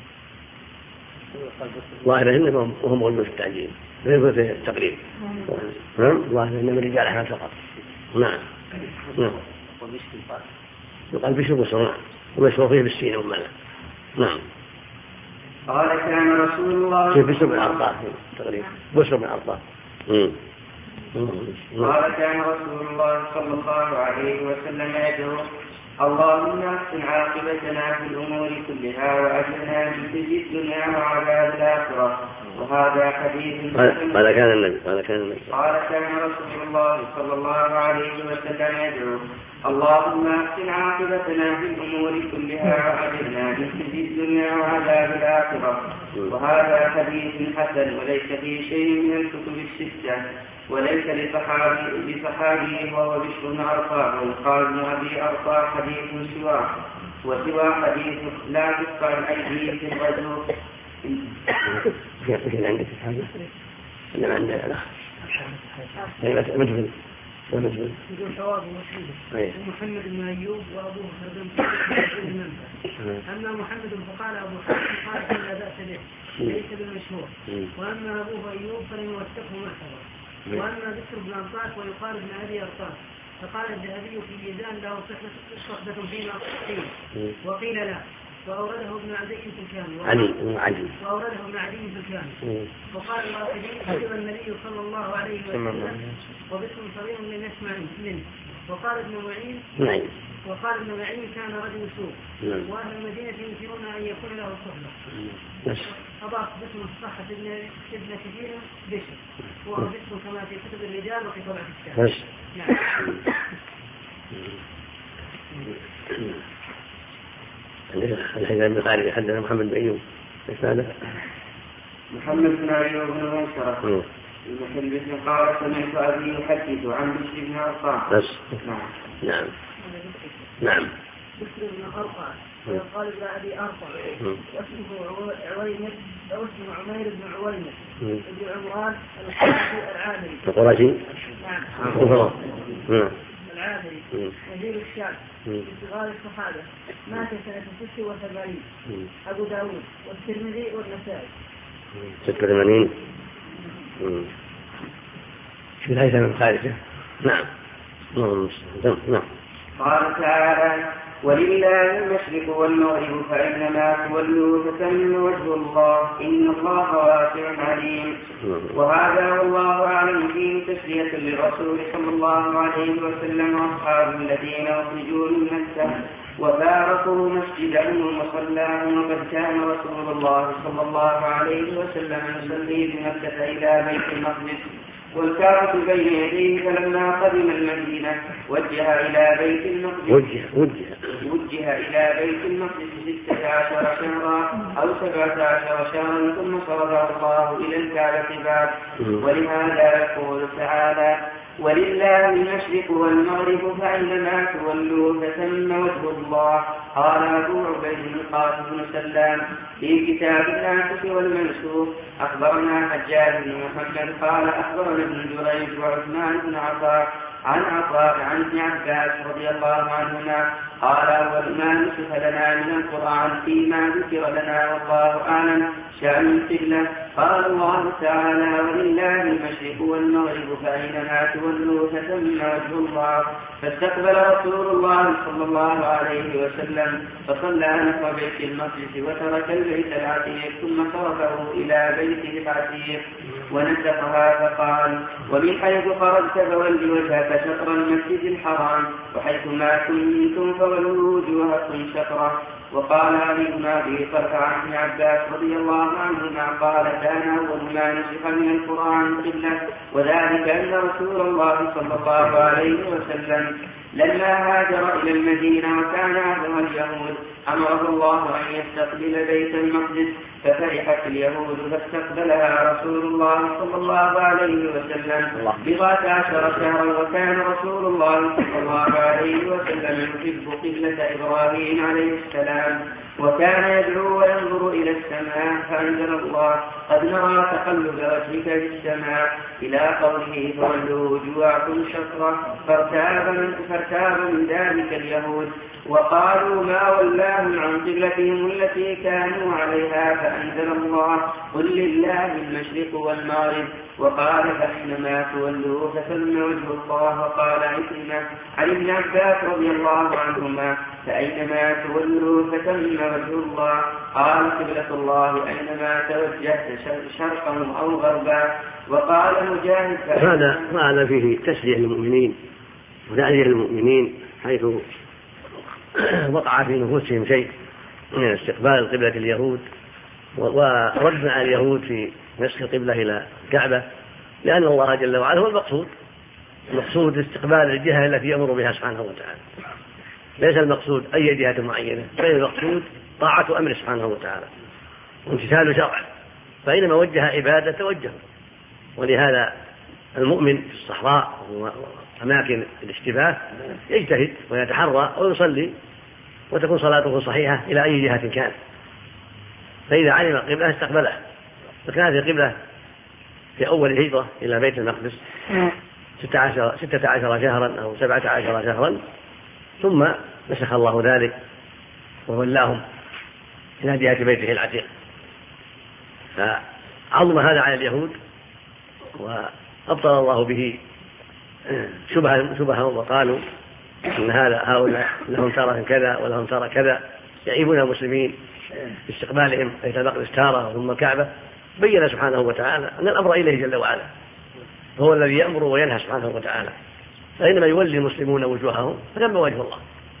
ظاهر إنهم وهم غلبوا في التعجيل غير في التقريب. ظاهر إنهم رجال أحمد فقط. نعم. يقال بشر بصر ومشهور فيه بالسين والملأ. نعم. قال كان رسول الله في بشر بن عرفان تقريبا بشر بن عرفان. قال كان رسول الله صلى الله عليه وسلم يدعو اللهم احسن عاقبتنا في الأمور كلها وأجرنا من خزي الدنيا وعذاب الآخرة. وهذا حديث قال كان النبي قال كان رسول الله صلى الله عليه وسلم يدعو اللهم احسن عاقبتنا في الأمور كلها وأجرنا من خزي الدنيا وعذاب الآخرة. وهذا حديث حسن وليس فيه شيء من الكتب الستة وليس لصحابي وهو بشر بن عرفان ويقال ابن أبي أرطاس حديث سواه وسوى حديث لا تقطع الأيدي في الرجل. في عندك إنما عندنا الأخ يقول ثواب وشهيد محمد بن أيوب وأبوه خردم. أما محمد فقال أبو حاتم قال لا بأس به ليس بالمشهور. وأما أبوه أيوب فلنوثقه معتبر. وأما بشر بن أنطاس ويقال ابن أبي أرطاس. فقال الذهبي في ميزان له صحبة فيما قيل وقيل لا. وأورده ابن عدي في الكامل وأورده ابن عدي في الكامل. وقال الرافدي كتب النبي صلى الله عليه وسلم وبشر صغير لم يسمع منه. وقال ابن معين كان رجل سوء وأهل المدينة ينكرون أن يكون له صحبة. أضاف باسم الصحة ابن كثير بشر وهو باسم كما في كتب الرجال وفي طبعة الشعر. الحين البخاري حدثنا محمد بن أيوب محمد بن أيوب بن ميسر المحل قال سمعت أبي يحدث عن بشر بن عرفان. نعم. بشر بن عرفان ويقال ابن أبي أرطع واسمه عويمر أو اسمه عمير بن عويمر بن عمران الحافي العامري القرشي. نعم العامري نزيل الشام في صغار الصحابة مات سنة 86. أبو داود والترمذي والنسائي. 86. شو الهيثم من خارجه. نعم. نعم. قال تعالى: ولله المشرق والمغرب فإنما تولوا فثم وجه الله إن الله واسع عليم. وهذا والله أعلم فيه تسلية للرسول صلى الله عليه وسلم وأصحابه الذين أخرجوا من مكة وفارقوا مسجدهم ومصلاهم، وقد كان رسول الله صلى الله عليه وسلم يصلي بمكة إلى بيت المقدس والكعبة بين يديه، فلما قدم المدينة وجه إلى بيت المقدس 16 شهرا أو 17 شهرا ثم صرف الله إلى الكعبة بعد. ولهذا يقول تعالى: ولله المشرق والمغرب فأينما تولوا فثم وجه الله. قال أبو عبيد القاسم بن سلام في كتاب الناسخ والمنسوخ: أخبرنا حجاج بن محمد قال أخبرنا ابن جريج وعثمان بن عطاء عن ابن عباس رضي الله عنهما قال: أول ما نسخ لنا من القرآن فيما ذكر لنا والله أعلم شأن القبلة قال الله تعالى: ولله المشرق والمغرب فأينما تولوا فثم وجه الله. فاستقبل رسول الله صلى الله عليه وسلم فصلى نحو بيت المقدس وترك البيت العتيق ثم صرفه إلى بيته العتيق ونسخها فقال: ومن حيث خرجت فول وجهك شطر المسجد الحرام وحيث ما كنتم فولوا وجوهكم شطره. وقال علي بن أبي طلحة عن ابن عباس رضي الله عنهما قال: كان أول ما نسخ من القرآن قبلة، وذلك أن رسول الله صلى الله عليه وسلم لما هاجر إلى المدينة وكان أهلها اليهود أمره الله أن يستقبل بيت المقدس، ففرحت اليهود فاستقبلها رسول الله صلى الله عليه وسلم 17 شهرا. وكان رسول الله صلى الله عليه وسلم يحب قبلة إبراهيم عليه السلام وكان يدعو وينظر إلى السماء، فأنزل الله: قد نرى تقلب وجهك في السماء، إلى قوله: فولوا وجوهكم شطرة. فارتاب من ذلك اليهود وقالوا: ما ولاهم عن قبلتهم التي كانوا عليها. فأنزل الله: قل لله المشرق والمغرب. وقال: فإنما تولوا فثم وجه الله. وقال عكرمة عن ابن عباس رضي الله عنهما: فأينما تولوا فثم وجه الله. قال: قبلة الله أينما توجهت شرقا أو غربا. وقال مجاهد: هذا فيه تسلية للمؤمنين وتعزية للمؤمنين، حيث وقع في نفوسهم شيء من استقبال قبلة اليهود وردنا على اليهود في نسخ القبلة إلى الكعبة، لأن الله جل وعلا هو المقصود استقبال الجهة التي يأمر بها سبحانه وتعالى، ليس المقصود أي جهة معينة، بل المقصود طاعة أمر سبحانه وتعالى وامتثال شرعه، فإنما وجه عبادة توجه. ولهذا المؤمن في الصحراء وأماكن الاشتباه يجتهد ويتحرى ويصلي وتكون صلاته صحيحة إلى أي جهة كان، فإذا علم القبلة استقبلها. فكانت القبلة في أول الهجرة إلى بيت المقدس 16 شهرا أو 17 شهرا، ثم نسخ الله ذلك وولاهم إلى جهة بيته العتيق. فعظم هذا على اليهود وأبطل الله به شبههم وقالوا إن هؤلاء لهم ترى كذا ولهم ترى كذا، يعيبون المسلمين باستقبالهم بيت المقدس تارة ثم الكعبة. بين سبحانه وتعالى أن الأمر إليه جل وعلا، هو الذي يأمر وينهى سبحانه وتعالى، فإنما يولي المسلمون وجوههم فثم وجه الله.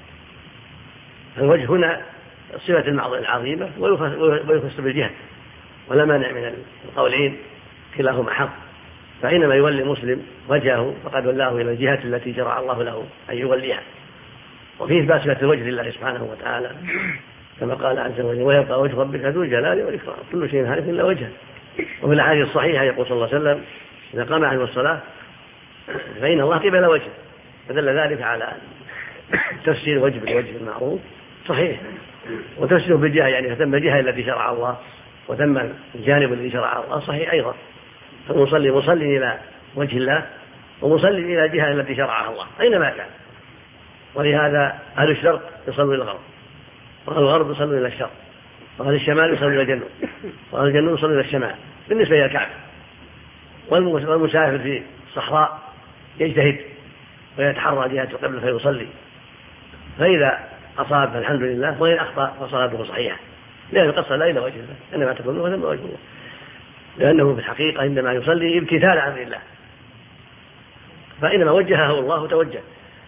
الوجه هنا صفة العظيمة ويخص بالجهة، ولا مانع من القولين كلاهما حق. فإنما يولي المسلم وجهه فقد ولاه إلى الجهة التي شرع الله له أن يوليها. وفيه صفة الوجه لله سبحانه وتعالى كما قال عز وجل: ويبقى وجه ربك ذو الجلال والإكرام كل شيء هالك إلا وجهه. وفي الأحاديث الصحيحة يقول صلى الله عليه وسلم: إذا قام عليه الصلاة فإن الله قبل وجهه، فدل ذلك على تفسير وجه بالوجه المعروف صحيح، وتسلك بالجهة يعني فتم الجهة التي شرع الله وتم الجانب الذي شرع الله صحيح أيضا. فالمصلي مصلي إلى وجه الله ومصلي إلى الجهة التي شرعها الله أينما كان. ولهذا أهل الشرق يصلوا إلى الغرب، وأهل الغرب يصلوا إلى الشرق، وأهل الشمال يصلوا إلى الجنوب، وأهل الجنوب يصلوا إلى الشمال بالنسبة إلى الكعبة. والمسافر في الصحراء يجتهد ويتحرى جهة القبلة فيصلي، فإذا أصاب فالحمد لله، وإن أخطأ فصلاته صحيحة، لأن القصة لا إلى وجه الله إنما تكون له ثم وجه الله، لأنه في الحقيقة عندما يصلي امتثال أمر الله، فإنما وجهه الله توجه.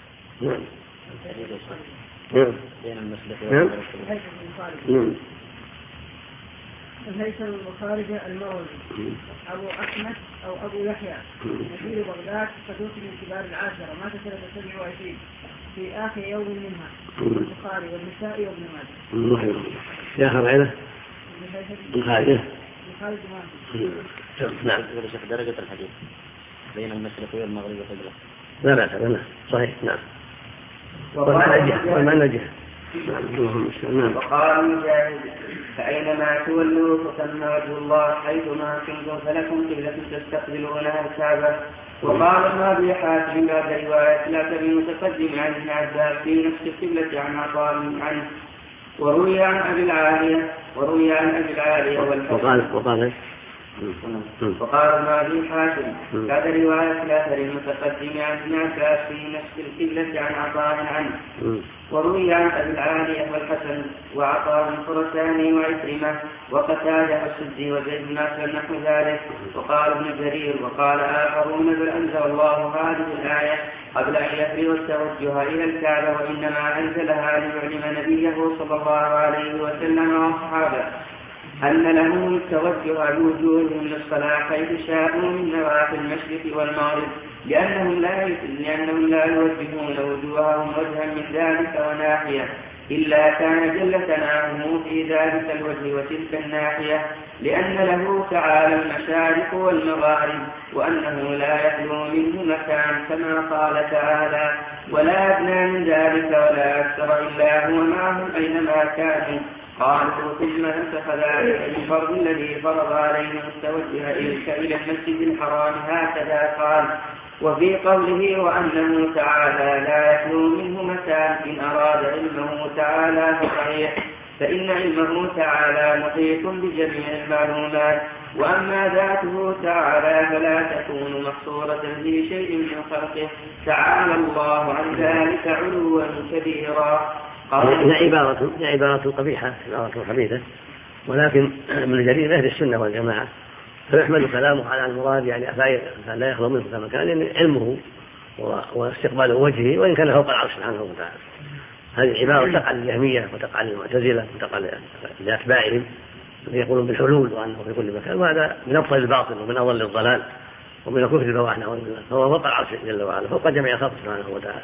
الهيثم المخارج المروزي أبو أحمد أو أبو يحيى نزيل بغداد صدوق من كبار العاشرة مات سنة 27 في آخر يوم منها البخاري والنسائي وابن ماجه. يا آخر عينه الخارجة. نعم. وليس في درجة الحديث بين المشرق والمغرب والقبلة. لا بأس لا صحيح. نعم. والمعنى جهة. وقال مجاهد فأينما تولوا فثم وجه الله حيثما كنتم فلكم قبلة تستقبلونها الكعبة. وقال ابن أبي حاتم بعد رواية لا المتقدم عن ابن عباس في نفس القبلة عن عطاء عنه. وروي عن أبي العالية وقال ابن أبي حاتم بعد رواية الأثر المتقدم عن ابن عباس في نفس القبلة عن عطاء عنه. وروي عن أبي العالية والحسن وعطاء الخرساني وعكرمة وقتادة والسدي وزيد بن أسلم نحو ذلك. وقال ابن جرير وقال آخرون بل أنزل الله هذه الآية قبل أن يفرغ التوجه إلى الكعبة، وإنما أنزلها ليعلم نبيه صلى الله عليه وسلم وأصحابه أن لهم التوجه بوجوههم للصلاة حيث شاءوا من نواحي المشرق والمغرب، لأنهم لا يوجهون وجوههم وجها من ذلك وناحية إلا كان جل ثناؤه في ذلك الوجه وتلك الناحية، لأن له تعالى المشارق والمغارب، وأنه لا يخلو منه مكان كما قال تعالى ولا أدنى من ذلك ولا أكثر إلا هو معهم أينما كانوا. قالوا ثم نسخ ذلك الفرض الذي فرض عليهم التوجه إلى المسجد الحرام هكذا قال. وفي قوله وأنه تعالى لا يخلو منه مكان إن أراد علمه تعالى فصحيح، فإن علمه تعالى محيط بجميع المعلومات، وأما ذاته تعالى فلا تكون محصورة في شيء من خلقه تعالى الله عن ذلك علوا كبيرا. هي عبارة قبيحة، عبارة حديثة، ولكن من جرير أهل السنة والجماعة فيحمل كلامه على المراد يعني لا يخلو منه كما كان يعني علمه واستقبال وجهه وإن كان فوق العرش سبحانه وتعالى. هذه عبارة تقع للجهمية وتقع للمعتزلة وتقع لأتباعهم يقولون بالحلول وأنه في كل مكان، وهذا من أبطل الباطل ومن أضل الضلال ومن الكفر البواح. فهو فوق العرش جل وعلا فوق جميع خلقه سبحانه وتعالى،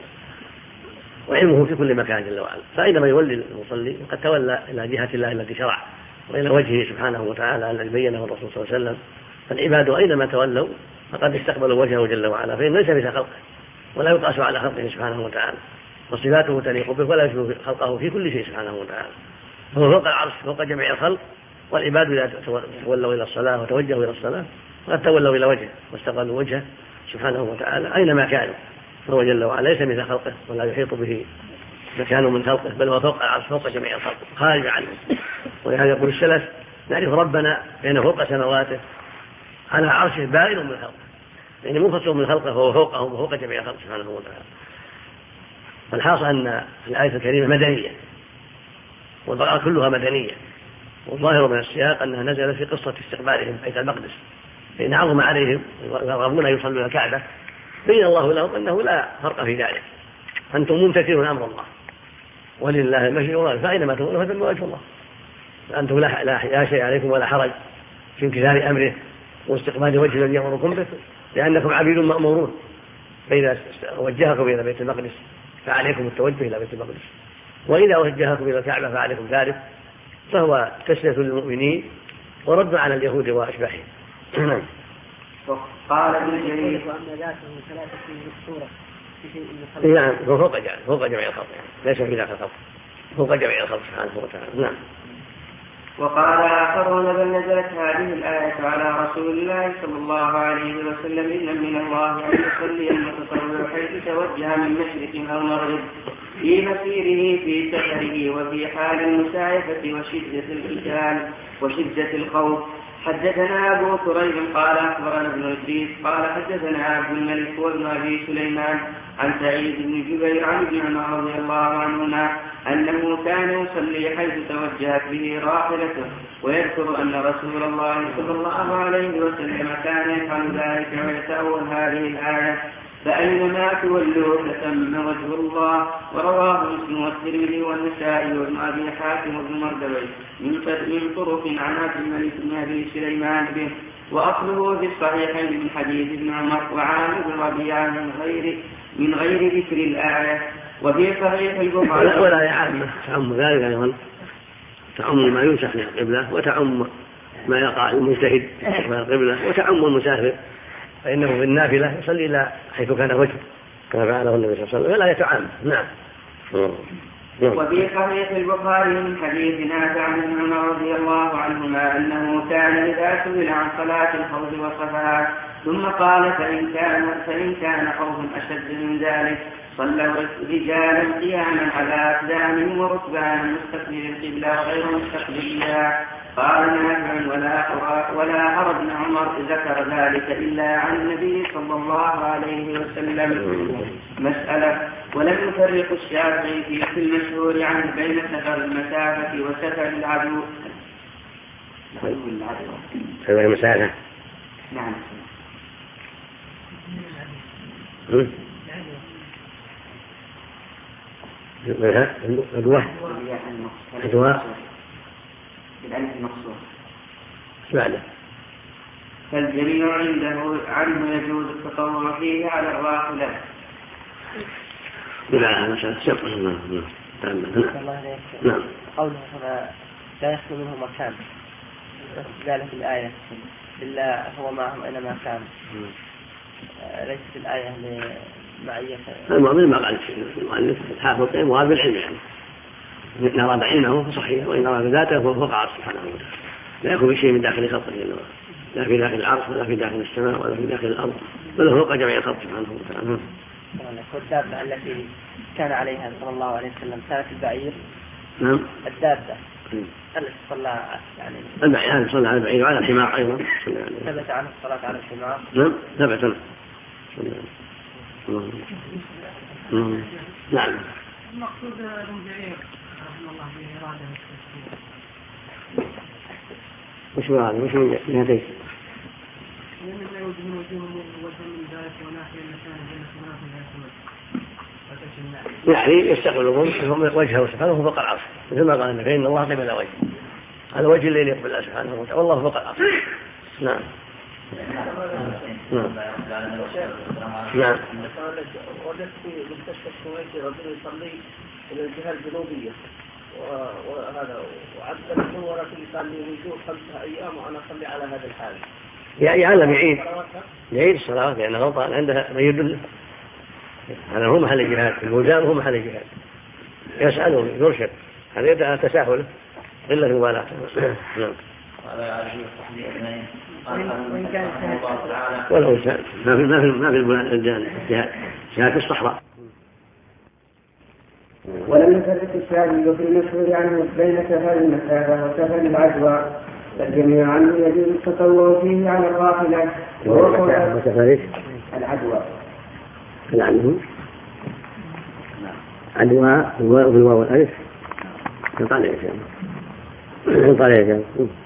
وعلمه في كل مكان جل وعلا. فأينما يولي المصلي قد تولى إلى جهة الله التي شرع وإلى وجهه سبحانه وتعالى الذي بينه الرسول صلى الله عليه وسلم. فالعباد أينما تولوا فقد استقبلوا وجهه جل وعلا، فإنه ليس مثل خلقه ولا يقاس على خلقه سبحانه وتعالى، وصفاته تليق به ولا يشبه خلقه في كل شيء سبحانه وتعالى. فهو فوق العرش فوق جميع الخلق، والعباد إذا تولوا إلى الصلاة وتوجهوا إلى الصلاة فقد تولوا إلى وجهه واستقبلوا وجهه سبحانه وتعالى أينما كانوا، فهو جل وعلا ليس مثل خلقه ولا يحيط به مكان من خلقه، بل هو فوق العرش فوق جميع الخلق خارج عنه. ولهذا يقول السلف نعرف ربنا بين فوق سماواته على عرشه بائن من خلقه، يعني منفصل من خلقه فهو فوقهم وفوق جميع خلقه سبحانه وتعالى. فالحاصل أن الآية الكريمة مدنية والبقرة كلها مدنية، والظاهر من السياق أنها نزل في قصة استقبالهم بيت المقدس، فإن عظم عليهم يرغبون أن يصلوا إلى الكعبة بين الله لهم أنه لا فرق في ذلك، أنتم ممتثلون أمر الله ولله المشرق والمغرب فأينما تولوا فثم وجه الله، فأنتم لا شيء عليكم ولا حرج في امتثال أمره واستقبال وجه الذي يأمركم به، لأنكم عبيد مأمورون، فإذا وجهكم إلى بيت المقدس فعليكم التوجه إلى بيت المقدس، وإذا وجهكم إلى الكعبة فعليكم ذلك، فهو تسلية للمؤمنين ورد على اليهود وأشباههم. قال ابن جرير نعم فوق جميع الخلق ليس في ذاك الخلق. فوق جميع الخلق سبحانه وتعالى. نعم. وقال آخرون بل نزلت هذه الآية على رسول الله صلى الله عليه وسلم إن من الله أن يصلي المتطوع حيث توجه من مشرق أو مغرب في مسيره في سفره وفي حال المساعفة وشدة القتال وشدة الخوف. حدثنا أبو كريب قال أخبرنا ابن إدريس قال حدثنا عبد الملك وابن أبي سليمان عن سعيد بن جبير عن ابن عمر رضي الله عنهما أنه كان يصلي حيث توجهت به راحلته ويذكر أن رسول الله صلى الله عليه وسلم كان يفعل ذلك ويتأول هذه الآية فأينما تولوا فثم وجه الله. ورواه مسلم والترمذي والنسائي وابن أبي حاتم وابن مردوي من طرق عن عبد الملك بن أبي سليمان به وأصله في الصحيحين من حديث ابن عمر وعامر بن ربيعة من غير ذكر الآية. وفي صحيح البخاري ولا يعلم تعم ذلك أيضا تعم ما يمسح من القبلة وتعم ما يقع المجتهد من القبلة وتعم المسافر فإنه في النافلة يصلي إلى حيث كان وجه كما فعله النبي صلى الله عليه وسلم ولا يتعام. نعم. وفي صحيح البخاري من حديث نافع عن ابن عمر رضي الله عنهما أنه كان إذا سئل عن صلاة الخوف وصفها ثم قال فإن كان خوف أشد من ذلك صلوا رجالا قياما على أقدامهم وركبانا مستقبل القبلة وغير مستقبلها. قال نافع ولا أرى ابن عمر ذكر ذلك إلا عن النبي صلى الله عليه وسلم. مسألة ولم يفرق الشافعي في المشهور عنه بين سفر المسافة وسفر العدو. سفر المسافة نعم. الدواء بالألف المقصود بعده. فالجميع عنه يجوز التطوع فيه على الراحلة. لا مسألة نعم. قوله لا يخلو منه مكان ذلك الآية إلا هو معهم أينما كان ليست الآية لمعية المؤمن ما قال المؤلف حافظ وهذا بالعلم يعني إن أراد علمه فصحيح وإن أراد ذاته فهو فوق عرشه سبحانه وتعالى لا يكون بشيء من داخل خلقه لا في داخل العرش ولا في داخل السماء ولا في داخل الأرض بل هو فوق جميع الخلق سبحانه وتعالى. والدابة التي كان عليها صلى الله عليه وسلم كانت البعير. نعم. الدابة التي صلى يعني البعير صلى على البعير وعلى الحمار أيضا ثبت عنه الصلاة على الحمار. نعم ثبت عنه. نعم. المقصود البعير رحمه الله بإرادة التسبيح. وش هذا وش من هذيك؟ لأن لا يوجد من وجه من ذلك وناحية المكان بين السماء وذات يعني يستقبل وجهه سبحانه فوق العرش مثل ما قال فإن الله قبل وجهه هذا وجه اللي يقبل الله سبحانه وتعالى والله فوق العرش. نعم. نعم. وجدت في مستشفى الكويت رجل يصلي إلى الجهة الجنوبية وهذا وعدت ولكن يصلي وجوه 5 أيام وأنا أصلي على هذا الحال. يعلم يعيد الصلاة لأن غلطان عندها ما يدل هذا هو محل الجهاد الملزام هو محل الجهاد يسأله يرشد هذا يدعى تساهله إلا في مبالاة. نعم. ولو ما في الجهاد جهاد في الصحراء. ولم يفرق الشافعي في المشهور عنه بين سفر المسافة وسفر العدوى فالجميع عنه يجوز التطوع فيه على الراحلة وسفر العدوى. العدوى عدوى في الواو والألف يطالع يا شيخ يطالع يا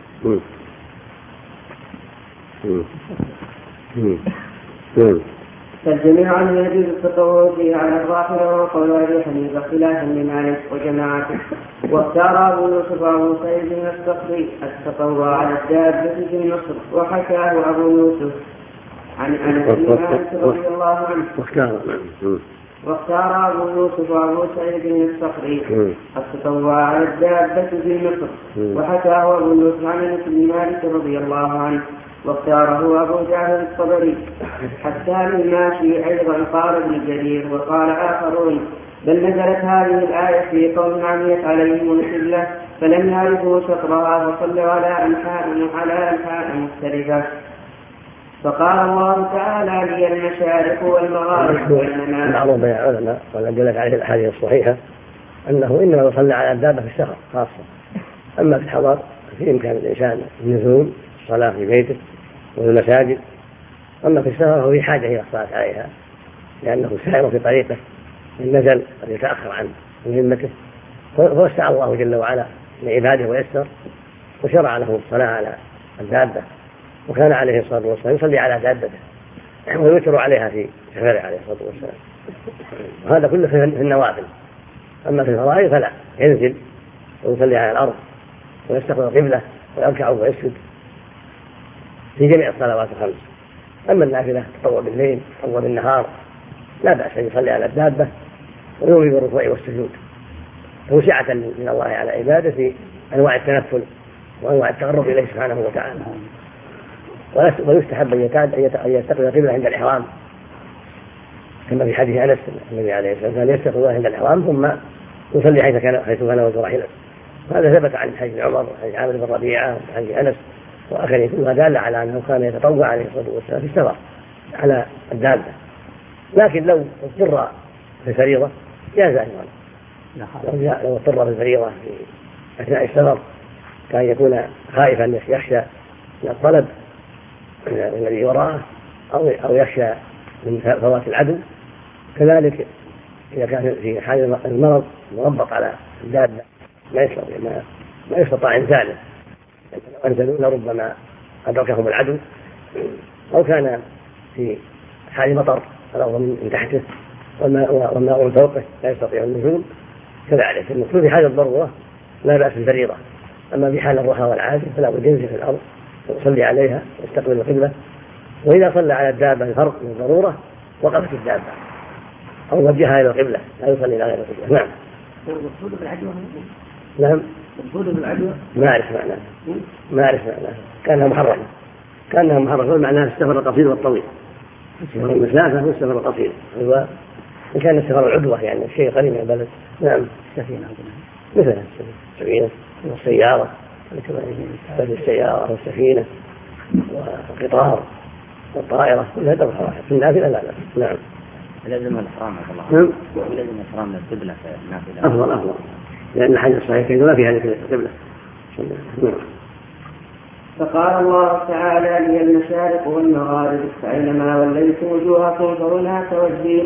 شيخ. فالجميع عنه يجوز التطوع فيه على الراحلة وقول أبي حنيفة خلافا لمالك وجماعته. واختار أبو يوسف وأبو سعيد بن الصخري التطوع على الدابة في مصر وحكاه أبو يوسف عن أنس بن مالك رضي الله عنه. واختار أبو يوسف وأبو سعيد الصخري التطوع على الدابة في مصر، وحكاه أبو يوسف عن أنس بن مالك رضي الله عنه، واختاره أبو جعفر الطبري. حتى للماشي أيضا قال ابن جرير، وقال آخرون بل نزلت هذه الآية في قوم عميت عليهم القبلة فلم يعرفوا شطرها فصلوا على أنحاء مختلفة. فقال الله تعالى لي المشارق والمغارب وإنما معروف بين العلماء والأدلة عليه الأحاديث الصحيحة أنه إنما يصلى على الدابة في السفر خاصة، أما في الحضر في إمكان الإنسان النزول الصلاة في بيته وفي المساجد، أما في السفر فهو في حاجة إلى الصلاة عليها لأنه سائر في طريقه إن نزل قد يتأخر عن مهمته، فوسع الله جل وعلا لعباده ويسر وشرع له الصلاة على الدابة، وكان عليه الصلاة والسلام يصلي على دابته ويوتر عليها في سفره عليه الصلاة والسلام، وهذا كله في النوافل. أما في الفرائض فلا، ينزل ويصلي على الأرض ويستقبل القبلة ويركع ويسجد في جميع الصلوات الخمس. أما النافلة تطوع بالليل تطوع بالنهار لا بأس أن يصلي على الدابة ويومي بالركوع والسجود توسعة من الله على عباده في أنواع التنفل وأنواع التقرب إليه سبحانه وتعالى. ويستحب أن يستقبل القبلة عند الإحرام كما في حديث أنس النبي عليه الصلاة والسلام يستقبل عند الإحرام ثم يصلي حيث كان وزرحله. هذا ثبت عن حديث عمر وحديث عامر بن ربيعة وحديث أنس وآخره، كلها دالة على أنه كان يتطوع عليه الصلاة والسلام في السفر على الدابة. لكن لو اضطر في الفريضة جاز أيضا، لو اضطر في الفريضة في أثناء السفر كان يكون خائفا يخشى من الطلب الذي وراءه أو يخشى من فوات العدو، كذلك إذا كان في حال المرض مربط على الدابة ما يستطاع إنزاله، لو أنزلوا لربما أدركهم العدو، أو كان في حال مطر الأرض من تحته والماء من فوقه لا يستطيع النزول، كذلك المقصود في حال الضرورة لا بأس بالفريضة. أما في حال الرخاء والعاجز فلا بد ينزل في الأرض ويصلي عليها ويستقبل القبلة، وإذا صلى على الدابة الفرق من الضرورة وقفت الدابة أو وجهها إلى القبلة لا يصلي إلى غير القبلة. نعم. المقصود بالعدوى؟ نعم. المقصود بالعدوى؟ ما أعرف معناه. كانها محرمة معناها السفر القصير والطويل، المسافة والسفر القصير، إن كان السفر العدوى يعني الشيء قريب من البلد. نعم. السفينة مثل السفينة والسيارة، السيارة والسفينة والقطار والطائرة كلها تبقى واحد. في النافلة لا. نعم. لازم الإحرام الله. لازم الإحرام للقبلة في النافلة. أفضل لأن الحديث الصحيح ما في هذه القبلة. فقال الله تعالى لي المشارق والمغارب فأينما وليتم وجوهكم فهناك وجهي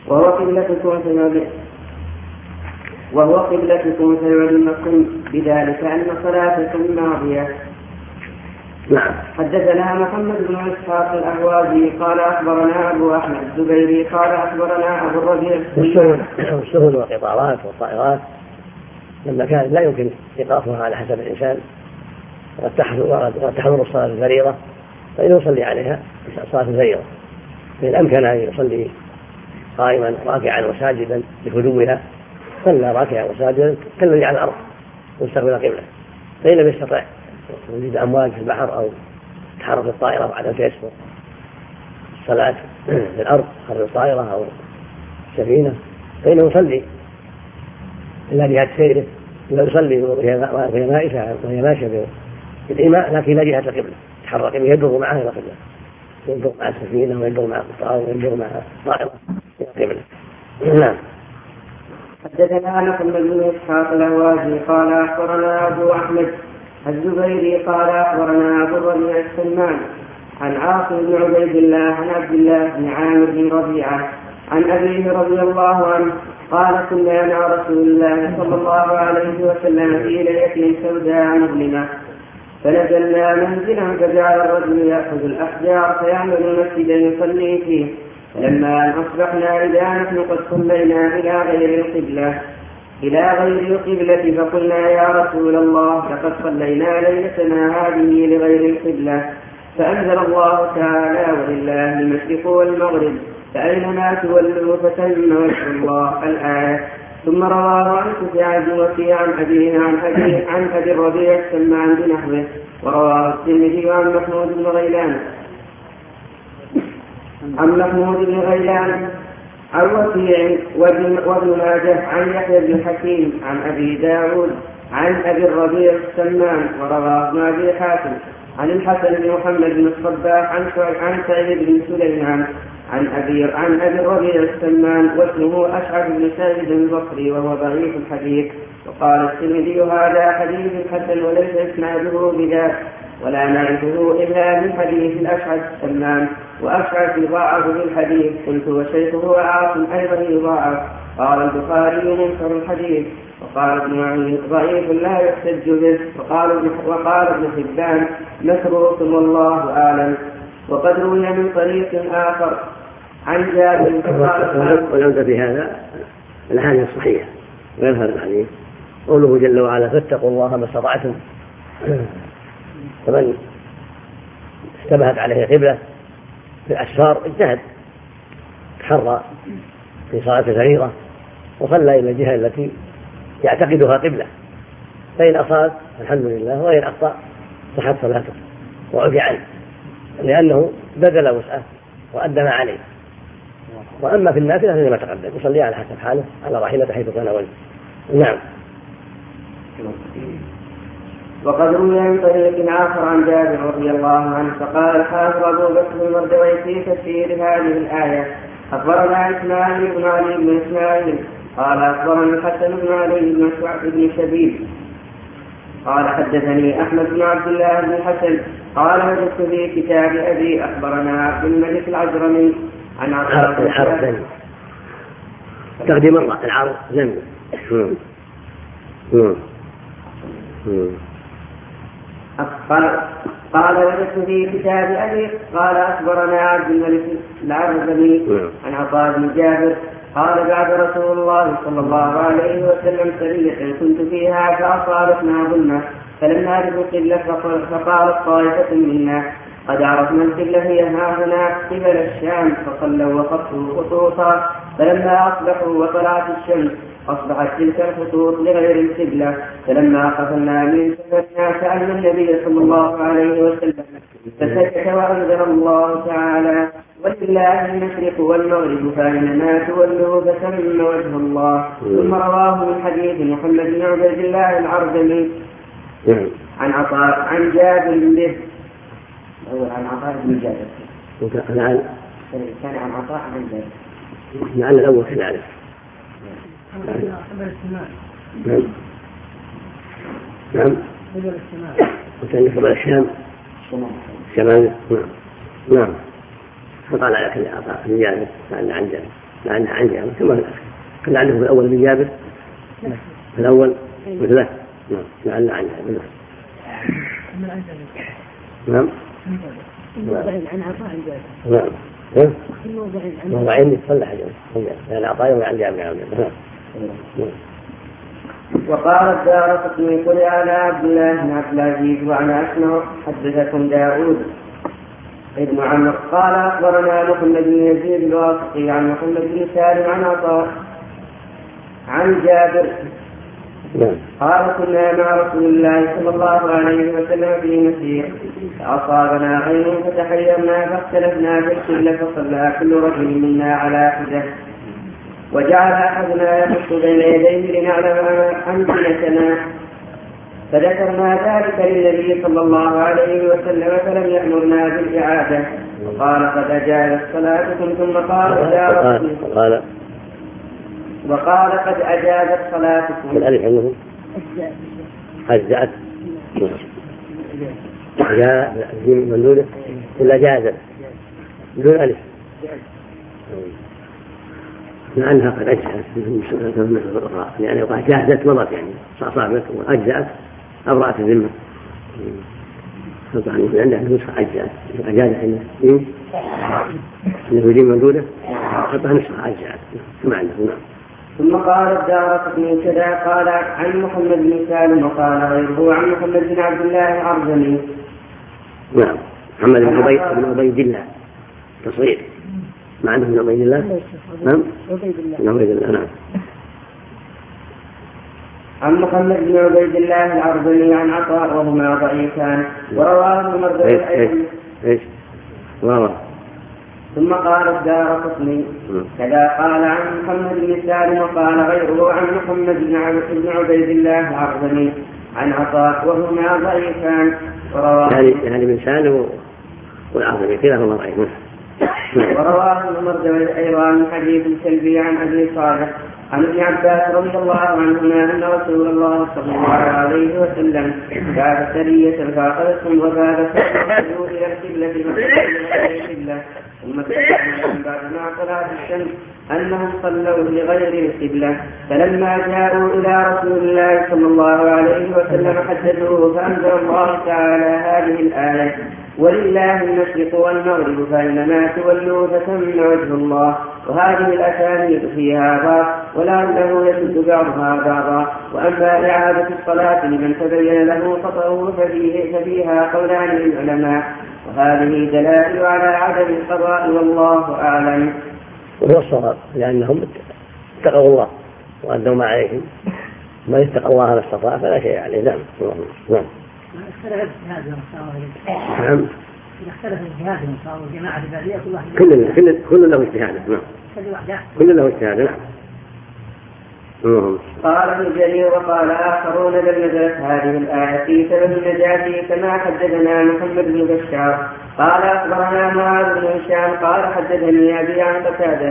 وهو قبلتكم فيعلمكم بذلك أن صلاتكم ماضية. نعم. حدثنا محمد بن إسحاق الأهوازي قال أخبرنا أبو أحمد الزبيري قال أخبرنا أبو الربيع السهل والقطارات والطائرات لما كان لا يمكن إيقافها على حسب الإنسان وقد تحضر الصلاة الفريضة فإنه يصلي عليها صلاة الفريضة، فإن أمكن أن يصلي قائما راكعا وساجدا بهدوئها صلى راكعا وساجدا كالذي على الأرض ويستقبل القبلة. فإن لم يستطع وجد أمواج في البحر أو تحرك الطائرة وعدم تيسر الصلاة في الأرض خلف الطائرة أو السفينة فإنه يصلي إلا جهة سيره، لا يصلي وهي مائشة وهي ماشية بالإيماء لكن لا جهة القبلة، تحرك يدور معها إلى القبلة، يدور مع السفينة ويدور مع القطار ويدور مع الطائرة إلى القبلة. نعم. حدثنا محمد بن إسحاق الأهوازي قال أخبرنا أبو أحمد الزبيري قال أخبرنا أبو الربيع السمان عن عاصم بن عبيد الله عن عبد الله بن عامر بن ربيعة عن أبيه رضي الله عنه قال كنا مع رسول الله صلى الله عليه وسلم في ليلة سوداء مظلمة فنزلنا منزلا فجعل الرجل يأخذ الأحجار فيعمل مسجدا يصلي فيه، فلما أن أصبحنا إذا نحن قد صلينا إلى غير القبلة فقلنا يا رسول الله لقد صلينا ليلتنا هذه لغير القبلة، فأنزل الله تعالى ولله المشرق والمغرب فأينما تولوا فثم وجه الله الآية. ثم رواه عن سفيان وفي عن أبيه عن أبي الربيع السمان بنحوه. ورواه الترمذي عن محمود بن غيلان عن وكيع وابن ماجه عن يحيى بن حكيم عن أبي داود عن أبي الربيع السمان. ورواه ابن أبي حاتم عن الحسن بن محمد بن الصباح عن سعيد بن سليمان عن أبي الربيع السمان واسمه أشعث بن سعيد البصري وهو ضعيف الحديث. وقال الترمذي هذا حديث حسن وليس إسناده بذاك ولا نعرفه إلا من حديث الأشعث السمان. وأشعث يضاعف بالحديث. قلت وشيخه عاصم أيضا يضاعف. قال البخاري منكر الحديث. وقال ابن معين ضعيف لا يحتج به. وقال ابن حبان مسروق والله أعلم. وقد روي من طريق آخر عن جابر ولم في هذا الأحاديث الصحيحة غير هذا الحديث. قوله جل وعلا فاتقوا الله ما استطعتم. فمن اشتبهت عليه قبلة في الأسفار اجتهد تحرى في صلاة الفريضة وصلى إلى الجهة التي يعتقدها قبلة، فإن أصاب الحمد لله وإن أخطأ صحت صلاته وعفي عنه لأنه بذل وسعه وأدى ما عليه. وأما في النافلة فإنما ما تقدم يصلي على حسب حاله على راحلته حيث كان وجهه. نعم. وقد روي من طريق آخر عن جابر رضي الله عنه فقال الحافظ أبو بكر المردوي في تفسير هذه الآية أخبرنا إسماعيل بن علي بن إسماعيل قال أخبرنا الحسن بن علي بن شبيب قال حدثني أحمد بن عبد الله بن الحسن قال وجدت في كتاب أبي أخبرنا عبد الملك العجرمي عن العرض تقديم مرة العرض زمن. قال وجدت في كتاب أبي قال أخبرنا عبد الملك العجرمي عن عطاء بن جابر قال بعد رسول الله صلى الله عليه وسلم سرية كنت فيها فأصابتنا ظلمة فلما نزلوا القبلة فقالت طائفة منا قد عرفنا القبلة هي هاهنا قبل الشام فصلوا وخطوا خطوطا فلما أصبحوا وطلعت الشمس أصبحت تلك الخطوط لغير القبلة فلما قفلنا من سفرنا سألنا النبي صلى الله عليه وسلم فسكت وأنزل الله تعالى ولله المشرق والمغرب فأينما تولوا فثم وجه الله. ثم رواه من حديث محمد بن عبد الله العرجمي عن عطاء عن جابر به عن عطاء بن جابر كان عن عطاء عن جابر لعل الأول كذلك. نعم وكان قبل الشام شمال. نعم فقال على كل عطاء بن جابر لعله عن جابر ثم كان لعله في الأول بن جابر في الأول مثله. لعل عن جابر. نعم عن عطاء عن جابر. نعم موضعين يتصلح لأن عطاء عن جابر. وقال الدارقطني قل على عبد الله بن عبد العزيز وأنا أسمع حدثكم داود ابن عمرو قال أخبرنا محمد بن يزيد الواسطي عن محمد بن سالم عن عطاء عن جابر قال كنا مع رسول الله صلى الله عليه وسلم في مسير فأصابنا عين فتحيرنا فاختلفنا في القبلة فصلى كل رجل منا على حدة وجعل أحدنا يخص بين يديه لنعلم أمكنتنا فذكرنا ذلك للنبي صلى الله عليه وسلم فلم يأمرنا بالإعادة وقال قد أجازت صلاتكم ثم وقال قد أجازت صلاتكم الألف عنه أجزأت جاء من دونه إلا جازت دون ألف لأنها قد أجزأت من الأخرى يعني قد جازت مضت يعني أصابت وأجزأت أبرأت الذمة طبعا يقول عندها نسخة أجزأت أجازت عنه إنه يجيب من دونه حطها نسخة أجزأت كما عنده. نعم. ثم قال الدارقطني كذا قال عن محمد بن سالم وقال غيره عن محمد بن عبد الله العرجمي. نعم محمد بن عبيد الله تصغير مع أنه من عبيد الله. نعم من عبيد الله. نعم. عن محمد بن عبيد الله العرضي عن عطاء وهما ضعيفان ورواه المردود ايش ثم قال الدارقطني كذا قال عن محمد بن سالم وقال غيره عن محمد بن عبيد الله العرضي عن عطاء وهما ضعيفان يعني من سالم والعرضي كلاهما ضعيف. ورواه المردود ايضا من حديث الكلبي عن ابي صالح عن ابن عباس رضي الله عنهما أن رسول الله صلى الله عليه وسلم بعث سرية فأخذتهم وباب فأخذوا إلى القبلة ثم تبين بعد ما طلعت الشمس أنهم صلوا لغير القبلة فلما جاءوا إلى رسول الله صلى الله عليه وسلم حدثوه فأنزل الله تعالى هذه الآية ولله المشرق والمغرب فإنما تولوا فثم وجه الله. وهذه الأسانيد فيها بعض ولعله يشد بعضها بعضا. وأما إعادة الصلاة لمن تبين له خطأه ففيها قولان للعلماء وهذه دلائل على عدم القضاء والله أعلم. وهو الصواب لأنهم اتقوا الله وأدوا ما عليهم ما يتقى الله ما استطاع فلا شيء عليه. نعم. اختلف الجهاد نعم. اختلف الجهاد والجماعة البادية كل له اجتهاد. نعم. كل له اجتهاد. نعم. قال ابن جرير وقال آخرون بل نزلت هذه الآية في سبب النجاة كما حدثنا محمد بن بشار قال أخبرنا معاذ بن هشام قال حدثني أبي عن قتادة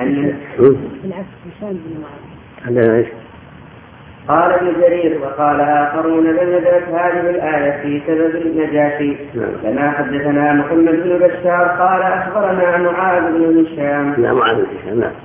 قال ابن جرير وقال آخرون بل نزلت هذه الآية في سبب النجاة كما حدثنا محمد بن بشار قال أخبرنا معاذ بن هشام. لا معاذ بن هشام. نعم.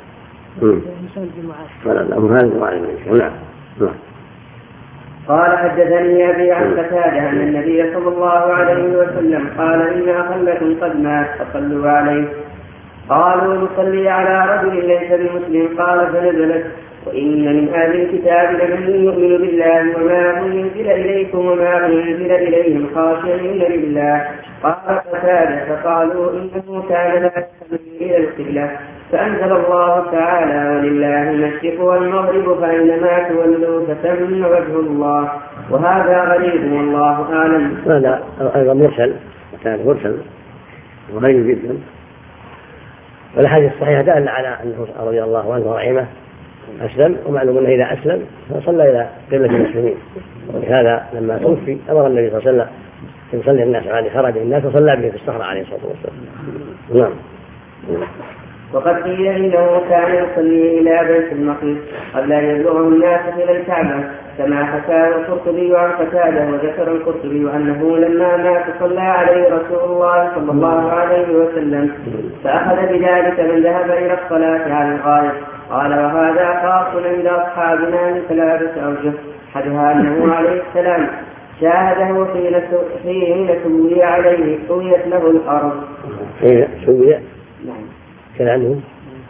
قال حدثني أبي عن قتادة أن النبي صلى الله عليه وسلم قال إن أخلكم قد مات فصلوا عليه. قالوا نصلي على رجل ليس بمسلم قال فنزلت وإن من أهل الكتاب لمن يؤمن بالله وما أنزل إليكم وما أنزل إليهم خاشعين لله. قال قتادة فقالوا إنه كان لا يستمع إلى القبلة فأنزل الله تعالى ولله المشرق والمغرب فإنما تولوا فثم وجه الله. وهذا غريب والله أعلم. هذا أيضا مرسل كان مرسل وغريب جدا. والحديث الصحيح دل على أنه رضي الله عنه ورحمه أسلم ومعلوم أنه إذا أسلم فصلى إلى قبلة المسلمين. ولهذا لما توفي أمر النبي صلى الله عليه وسلم يصلي الناس عليه خرج الناس وصلى به في الصخرة عليه الصلاة والسلام. نعم. وقد قيل إنه كان يصلي إلى بيت المقدس قبل أن يبلغه الناس إلى الكعبة كما حكى القرطبي عن قتادة. وذكر القرطبي أنه لما مات صلى عليه رسول الله صلى الله عليه وسلم فأخذ بذلك من ذهب إلى الصلاة على الغائب. قال وهذا خاص عند أصحابنا من ثلاثة أوجه. أحدها أنه عليه السلام شاهده حين سوي عليه سويت له الأرض. حين سوي؟ نعم. كان عنه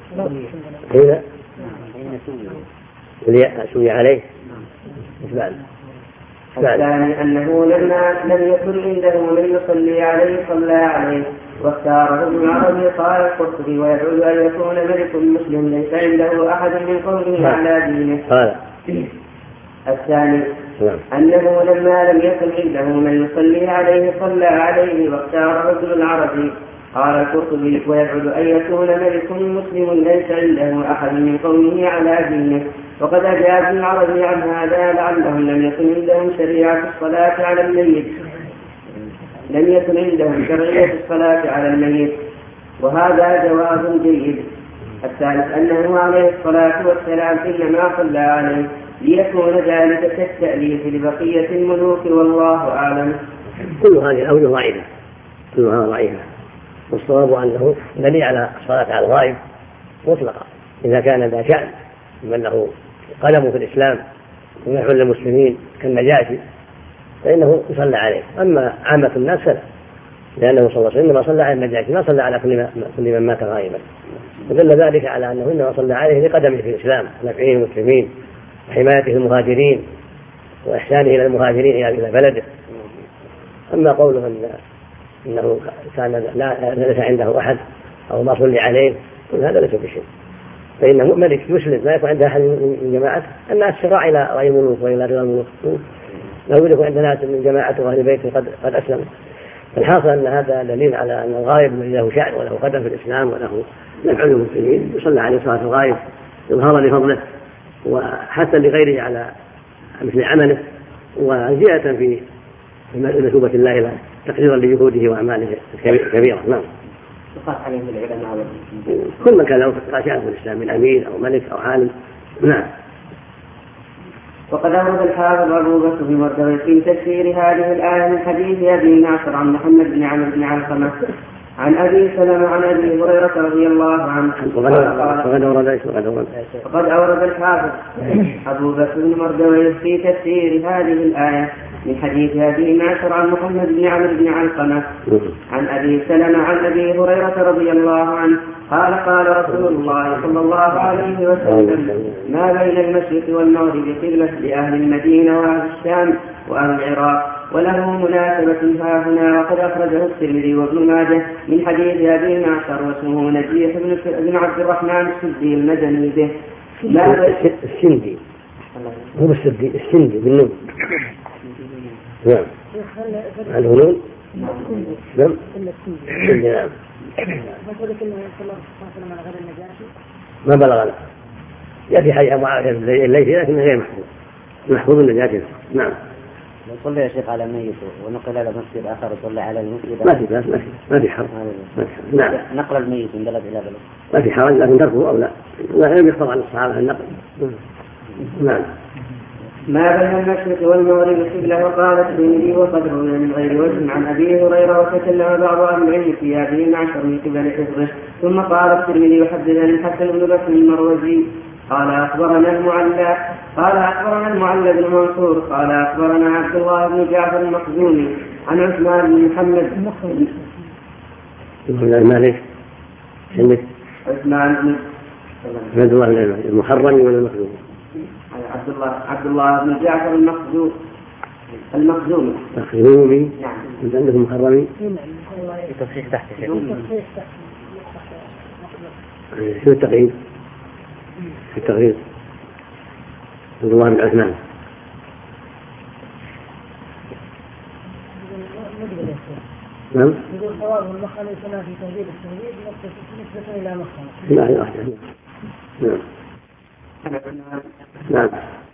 حين سوي عليه. الثاني أنه لم يكن عنده من يصلي عليه صلى عليه واختاره ابن عربي. قال القرطبي ويدعو أن يكون ملك مسلم ليس عنده أحد من قومه على دينه. الثاني أنه لما لم يكن عنده من يصلي عليه صلى عليه واختار ابن العربي. قال القرطبي ويدعو أن يكون ملك مسلم ليس عنده أحد من قومه على دينه. وقد أجاب ابن العربي عن هذا لعلهم لم يكن عندهم شريعة الصلاة على الميت. وهذا جواب جيد. الثالث أنه عليه الصلاة والسلام إنما صلى عليه ليكون ذلك كالتأليف لبقية الملوك والله أعلم. كل هذه الأوجه ضعيفة كلها ضعيفة. والصواب أنه دليل على الصلاة على الغائب مطلقا إذا كان ذا شأن من له قدم في الإسلام ونحو للمسلمين كالنجاشي فإنه يصلى عليه. أما عامة الناس فلا لأنه صلى الله عليه وسلم صلى على النجاشي ما صلى على كل من مات غائبا. ودل ذلك على أنه إنما صلى عليه لقدمه في الإسلام ونفعه المسلمين وحمايته المهاجرين وإحسانه إلى المهاجرين إلى بلده. أما قوله أنه كان ليس عنده أحد أو ما صلي عليه هذا ليس بشيء، فإنه ملك مسلم لا يكون عنده أحد من جماعته. الناس شرع إلى رأي الملوك وإلى رضا الملوك، لو يكون عند ناس من جماعته وأهل بيته قد أسلم. الحاصل أن هذا دليل على أن الغائب له شأن وله قدم في الإسلام وله نفع للمسلمين، يصلى عليه صلاة الغائب إظهارا لفضله وحتى لغيره على مثل عمله وزيادة في مثوبة الله له تقديرا لجهوده وأعماله الكبيرة. نعم. يقاس عليهم العلماء كل من كان له شأن في الإسلام من أمير أو ملك أو عالم. نعم. وقد أورد الحافظ أبو بكر بن مردوي في تفسير هذه الآية من حديث أبي ناصر عن محمد بن عمرو بن علقمة عن أبي سلمة عن أبي هريرة رضي الله عنه. وقد أورد الحافظ أبو بكر بن مردوي في تفسير هذه الآية من حديث أبي ناصر عن محمد بن عمرو بن علقمة عن أبي سلمة عن أبي هريرة رضي الله عنه قال قال رسول الله صلى الله عليه وسلم ما بين المشرق والمغرب قبلة لأهل المدينة وأهل الشام وأهل العراق وله مناسبة ها هنا. وقد أخرجه الترمذي وابن ماجه من حديث أبي ناصر واسمه نجيح بن عبد الرحمن السدي المدني به. السندي هو السندي بالنون. نعم. الهنون نعم. ما بلغنا يأتي حي معاوية الليثي لكن غير محفوظ النجاشي. نعم. لو صلى يا شيخ على ميت ونقل إلى مسجد آخر وصلى على المسجد ما في بأس ما في حرج. نعم. نقل الميت من بلد إلى بلد ما في حرج لكن تركه أولى لا يخطر عن الصحابة النقل. نعم. ما بين المشرق والمغرب قبلة. وقال الترمذي وقد روي من غير وجه عن أبي هريرة وتكلم بعض أهل العلم في هذه العشر من قبل حفظه. ثم قال الترمذي وحدثني الحسن بن بكر المروزي قال أخبرنا المعلى بن منصور قال أخبرنا عبد الله بن جعفر المخزومي عن عثمان بن محمد عثمان بن المحرمي ولا المخزومي؟ عبد الله بن جعفر المخزومي. نعم. أنت عندك المحرمي؟ تصحيح تحت. شو التقييد؟ في التغيير عبد الله بن عثمان. نعم. يقول صواب المخ ليس ما في تهذيب التهذيب نسبة إلى مخ. لا نعم.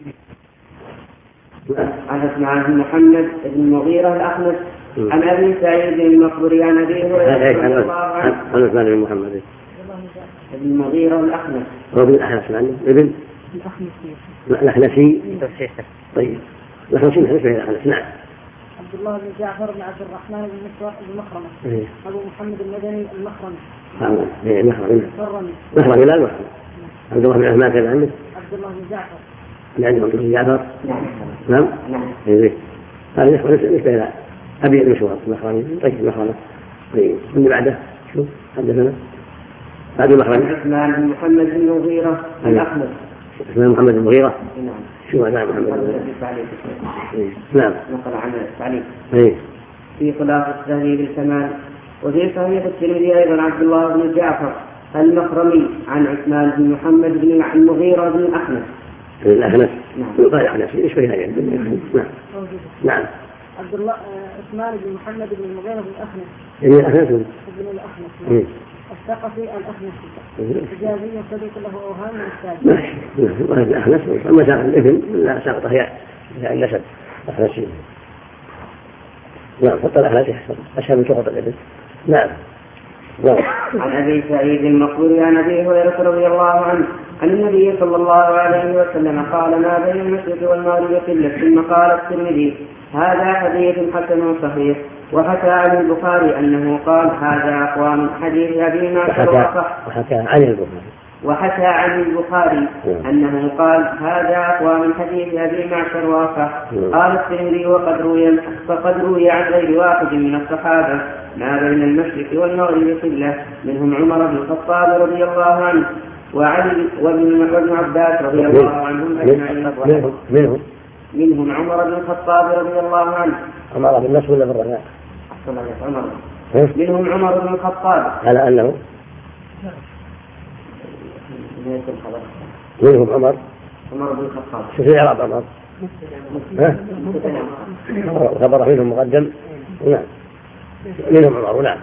عن عثمان بن محمد بن المغيرة الأخنس عن أبي سعيد المقبري عن أبي هريرة رضي الله عنه. عن عثمان بن محمد بن المغيرة الأخنس. هو ابن الأحنس عنه ابن الأحنسي. طيب الأحنسي نسبة إلى الأحنس. نعم. عبد الله بن جعفر بن عبد الرحمن بن المخرمي. أبو محمد المدني المخرمي. مخرمي لا المخرمي. عبد الله بن عثمان كان عنده. عبد الله بن جعفر. عندهم عبد الله بن جعفر. نعم. هذا نسبة إلى أبي المشوار المخرمي. طيب المخرمي. طيب من بعده شو حدثنا؟ هذا المخرمي. عثمان بن محمد بن المغيرة الأخنس. عثمان محمد بن المغيرة. نعم. شو هذا محمد؟ نعم. نقل عن التعليق. إيه. في خلاف التهذيب الكمال. وفي صحيح الترمذي أيضا عبد الله بن جعفر المخرمي عن عثمان بن محمد بن المغيرة بن الأخنس. الأخنس. نعم. قال الأخنس إيش فيها يعني؟ نعم. نعم. عبد الله عثمان بن محمد بن المغيرة بن الأخنس. يعني الأخنس. بن الأخنس. الثقفي الأخنسي. إجازي صديق له أوهام من السادس. ماشي. الأخنس ما ساق الابن لا ساقط هي النسب الأخنسي. نعم. حتى الأخنسي أشهر من سقط الابن. نعم. عن أبي سعيد المقبري عن أبي هريرة رضي الله عنه عن النبي صلى الله عليه وسلم قال ما بين المشرق والمغرب قبلة. ثم قال الترمذي هذا حديث حسن صحيح. وحكى عن البخاري أنه قال هذا أقوى من حديث أبي ناصر وحكى عن البخاري أنه قال هذا أقوى من حديث أبي معشر وأصح. قال الترمذي فقد روي عن غير واحد من الصحابة ما بين المشرق والمغرب قبلة منهم عمر بن الخطاب رضي الله عنه وعلي وابن عباس رضي الله عنهم أجمعين. منهم عمر بن الخطاب رضي الله عنه. عمر بن النصر ولا بالرجاء؟ منهم عمر بن الخطاب على أنه منهم عمر بن الخطاب. شوف الإعراب عمر خبر منهم مقدم. نعم منهم عمر. نعم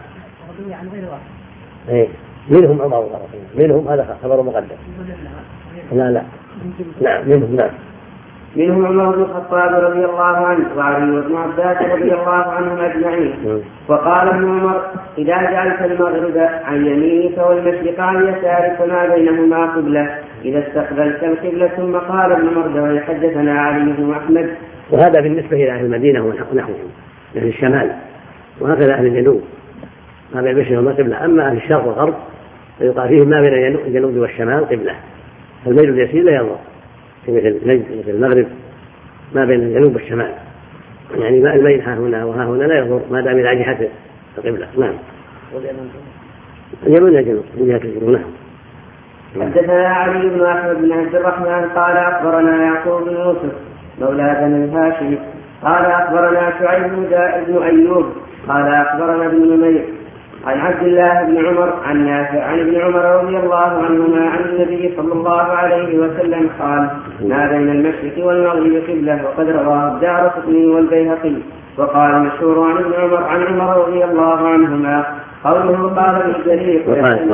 منهم عمر منهم هذا خبر مقدم. لا نعم منهم. نعم منهم عمر بن الخطاب رضي الله عنه وعلي وابن عباس رضي الله عنهم أجمعين. وقال ابن عمر إذا جعلت المغرب عن يمينك والمشرق عن يسارك فما بينهما قبلة إذا استقبلت القبلة. ثم قال ابن مردوي حدثنا علي بن أحمد. وهذا بالنسبة إلى أهل المدينة ونحوهم أهل الشمال، وهكذا أهل الجنوب ما بين المشرق والقبلة. أما أهل الشرق والغرب فيقال فيهم ما بين الجنوب والشمال قبلة، فالميل اليسير لا ينظر في مثل المغرب ما بين الجنوب والشمال، يعني ما الميل ها هنا وها هنا لا ينظر ما دام إلى جهة القبلة. نعم اليمن الجنوب من جهة الجنوب. نعم. حدثنا علي بن أحمد بن عبد الرحمن قال أخبرنا يعقوب بن يوسف مولى بني هاشم قال أخبرنا شعيب بن أيوب قال أخبرنا ابن نمير عن عبد الله بن عمر عن نافع عن ابن عمر رضي الله عنهما عن النبي صلى الله عليه وسلم قال ما بين المشرق والمغرب قبلة. وقد رواه الدارقطني والبيهقي. وقال مشهور عن ابن عمر عن عمر رضي الله عنهما قوله قال ابن جرير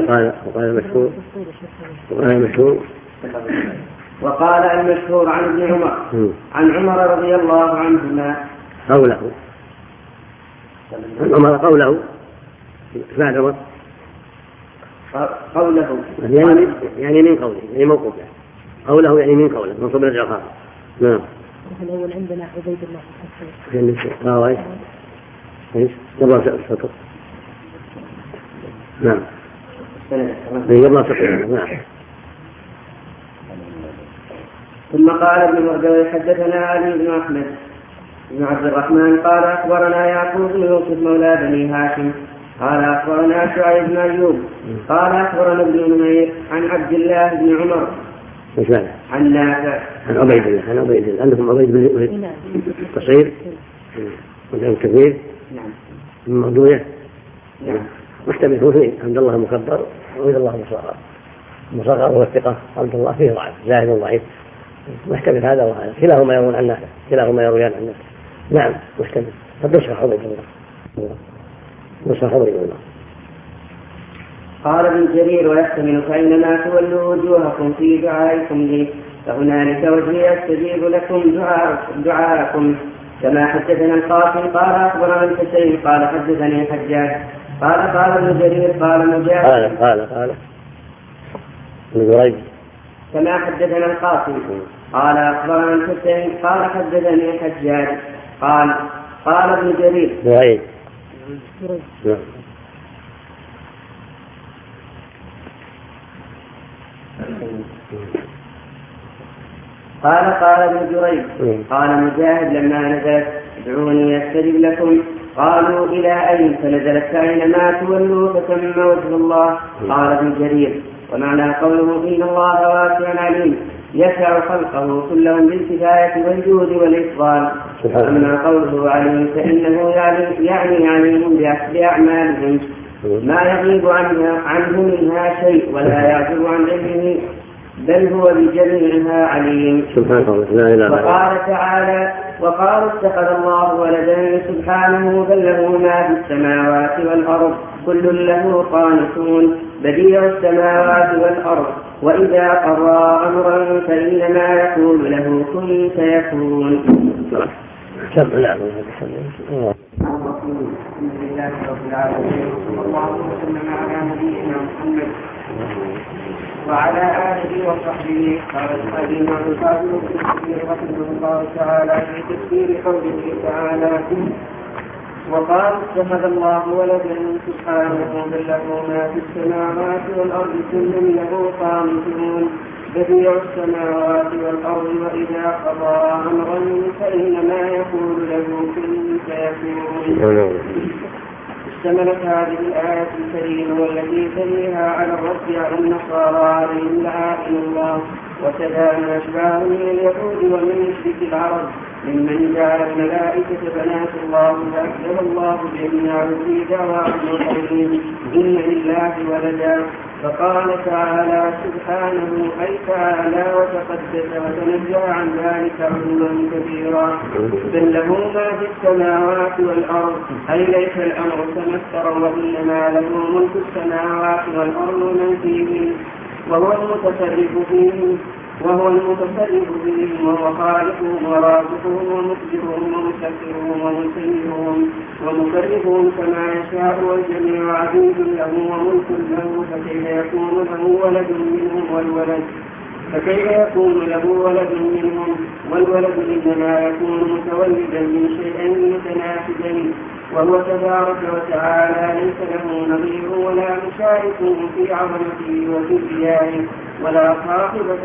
وقال المشهور عن ابن عمر عن عمر رضي الله عنهما قوله بعد عمر قوله يعني من قوله يعني موقوف قوله يعني من قوله منصوب رجع خاص. نعم. الأول عندنا عبيد الله ايش قبل السطر. نعم قبل السطر. نعم. ثم قال ابن مردوي حدثنا علي بن أحمد بن عبد الرحمن قال أخبرنا يعقوب بن يوسف مولى بني هاشم قال أخبرنا شعيب بن أيوب قال أخبرنا ابن نمير عن عبد الله بن عمر عن نافع عن عبيد الله عندكم عبيد بن قصير وعندهم كثير. نعم الموضوع نعم محتمل هو اثنين عبد الله مكبر وعبد الله مصغر هو الثقة عبد الله فيه ضعف زاهد ضعيف محتمل هذا وهذا كلاهما يروون عن نافع كلاهما يرويان عن نافع. نعم محتمل قد نشرح عبيد الله. قال ابن جرير ويحتمل فإنما تولوا وجوهكم في دعائكم لي فهنالك وجهي يستجيب لكم دعاءكم. كما حدثنا القاسم قال أخبرنا الحسين قال حدثني الحجاج قال ابن جرير قال مجاهد كما حدثنا القاسم قال أخبرنا الحسين قال حدثني الحجاج قال ابن جرير قال ابن جريج قال مجاهد لما نزلت ادعوني يستجب لكم قالوا إلى أين فنزلت فأينما تولوا فثم وجه الله. قال ابن جرير ومعنى قوله إن الله واسع عليم يسع خلقه كلهم بالكفاية والجود والإفضال. أما قوله عليم فإنه يعني عليم بأعمالهم ما يغيب عنه منها شيء ولا يعزب عن علمه بل هو بجميعها عليم. وقال تعالى وقالوا اتخذ الله ولدا سبحانه بل له ما في السماوات والأرض كل له قانتون بديع السماوات والأرض وإذا قضى أمرا فإنما يقول له كن فيكون. الحمد لله رب العالمين اللهم صل على نبينا محمد وعلى آله وصحبه. قال القديم الفاضل رحمه الله تعالى في تفسير قوله تعالى وقال اتخذ الله ولدا سبحانه بل له ما في السماوات والأرض كل له قانتون بديع السماوات والأرض وإذا قضى أمرا فإنما يقول له كن فيكون. اشتملت هذه الآية الكريمة والتي تليها على الرد على النصارى عليهم لعائن الله وكذا ما أشباه من اليهود ومن مشرك العرب ممن جعل الملائكة بنات الله فأكذب الله جميعا في دعواهم وقولهم إن لله ولدا فقال تعالى سبحانه أي تعالى وتقدس وتنزه عن ذلك علوا كبيرا بل له ما في السماوات والأرض أي ليس الأمر كما افتروا وإنما له ملك السماوات والأرض من فيهن وهو المتصرف فيهم وهو خالقهم ورازقهم ومقدرهم ومسخرهم ومسيرهم ومكرههم كما يشاء والجميع عبيد له وملك له فكيف يكون له ولد منهم والولد إنما يكون متولدا من شيئين متناسبين وهو تبارك وتعالى ليس له نظير ولا مشارك في عظمته وكبريائه ولا صاحبة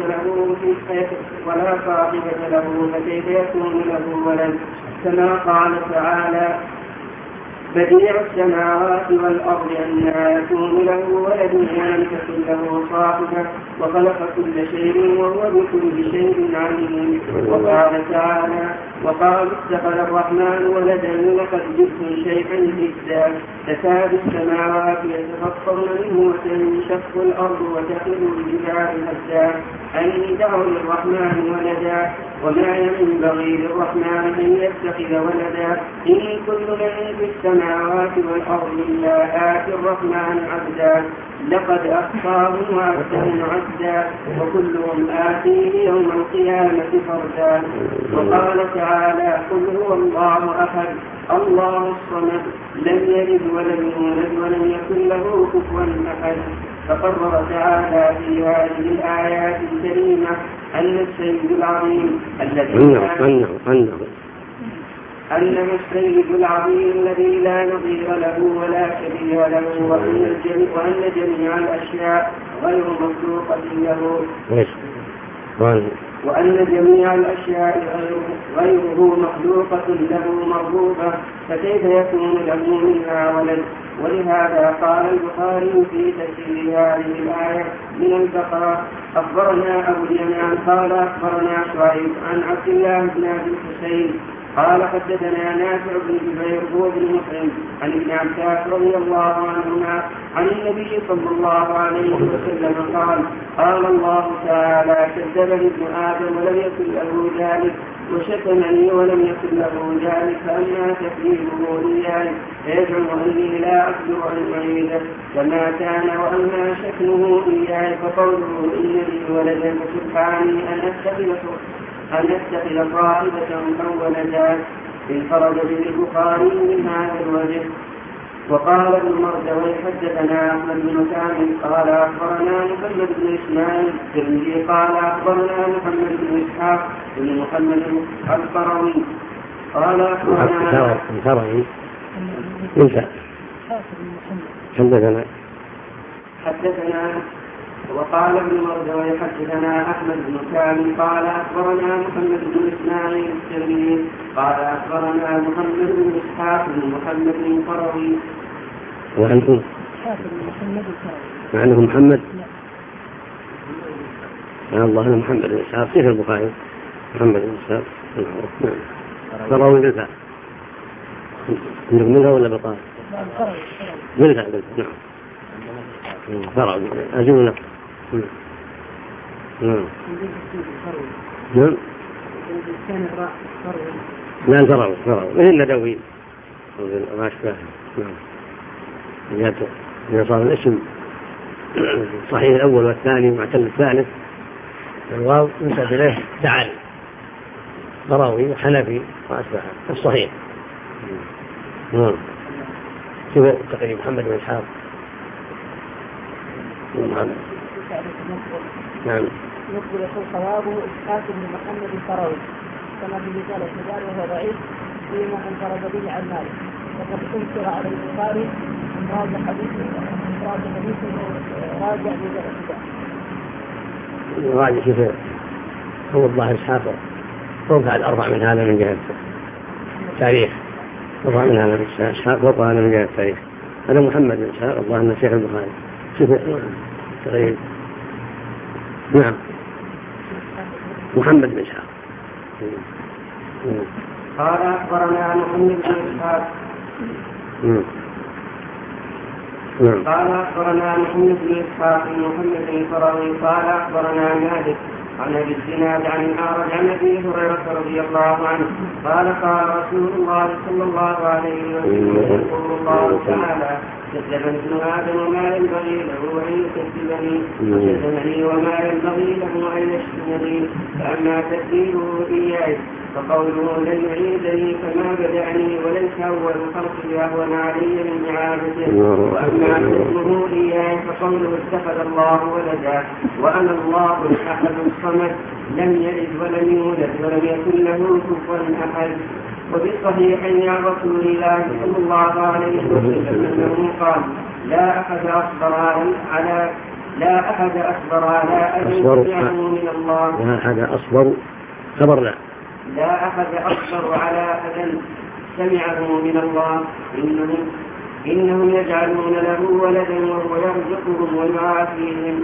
له فكيف يكون له ولد كما قال تعالى بديع السماوات والأرض أنى يكون له ولد ولم تكن له صاحبة وخلق كل شيء وهو بكل شيء عليم وقال تعالى وقال اتخذ الرحمن ولدا لقد جئتم شيئا إدا تكاد السماوات يتفطرن منه وتنشق الأرض وتخر الجبال هدا أن دعوا للرحمن ولدا وما ينبغي للرحمن أن يتخذ ولدا إن كل من في السماوات والأرض إلا آتي الرحمن عبدا لقد أحصاهم وعدهم عدا وكلهم آتيه يوم القيامة فردا وقال تعالى قل هو الله أحد الله الصمد لم يلد ولم يولد ولم يكن له كفوا أحد فقرر تعالى في هذه الآيات الكريمة أن السيد العظيم الذي لا نظير له ولا شبيه له وأن جميع الأشياء غير مخلوقة له وأن جميع الأشياء غيره مخلوقة له مرغوبة فكيف يكون له منها ولد ولهذا قال البخاري في تفسير هذه الآية من البقرة أخبرنا أبو اليمان قال أخبرنا شعيب عن عبد الله بن أبي الحسين قال حدثنا نافع بن جبير هو بن مسلم عن ابن عباس رضي الله عنهما عن النبي صلى الله عليه وسلم قال الله تعالى كذبني ابن آدم ولم يكن له ذلك وشتمني ولم يكن له ذلك فأما تكذيبه إياي فيزعم أني لا أقدر أن أعيده كما كان وأما شتمه إياي فقوله إن لي ولدا فسبحاني أن أتخذ صاحبة أو ولدا انفرد به البخاري من هذا الوجه. وقال ابن مردوي حدثنا أحمد بن كامل قال أخبرنا محمد بن إسماعيل الترمذي قال أخبرنا محمد بن إسحاق بن محمد القروي قال أخبرنا حدثنا وقال ابن مردوي حدثنا أحمد بن كامل قال أخبرنا محمد بن إسماعيل الترمذي قال أخبرنا محمد بن إسحاق بن محمد القروي وعنده محمد الله محمد بن إسحاق في البخاري محمد بن إسحاق قروي بالفعل منها ولا بطال بالفعل نعم قروي أجلنا نعم لا تروا إلا دوي راشفة نعم إذا صار الاسم صحيح الأول والثاني ومعتل الثالث الواو ينسب إليه تعالي ضراوي وحنفي وأسبحه الصحيح نعم شوف تقريب محمد بن إسحاق نعم يقبل يقول صوابه إسحاق بن محمد القروي كما في رسالة الشجار وهو ضعيف فيما انفرد به عن مالك وقد انكر على البخاري ان راجع حديثه راجع بذلك راجع شوف هو الظاهر إسحاق فوق على الأربع من هذا من جهة التاريخ أربع من هذا إسحاق فوق هذا من جهة التاريخ هذا محمد بن إسحاق الله أنه شيخ البخاري شوف تغير نعم محمد بن إسحاق قال أخبرنا محمد بن إسحاق قال أخبرنا محمد بن إسحاق بن محمد الفراوي قال أخبرنا مالك عن ابي الزناد عن الاعرج عن ابي هريره رضي الله عنه قال قال رسول الله صلى الله عليه وسلم يقول الله تعالى كذب ابن ادم وما ينبغي له ان يكذبني وشتمني وما ينبغي له ان يشتمني فاما تكذيبه اياي فقوله لن يعيدني كما بدعني وليس اول خلقي اهون علي من اعادته واما حكمه اياي فقوله اتخذ الله ولدا وانا الله الاحد الصمد لم يلد ولم يولد ولم يكن له كفوا احد. وفي الصحيحين عن رسول الله صلى الله عليه وسلم انه قال لا احد اصبر على اذى سمعه من الله. لا احد اصبر خبر لا أحد أصبر على أذى سمعه من الله إنهم يجعلون له ولدا وهو يرزقهم ويعافيهم.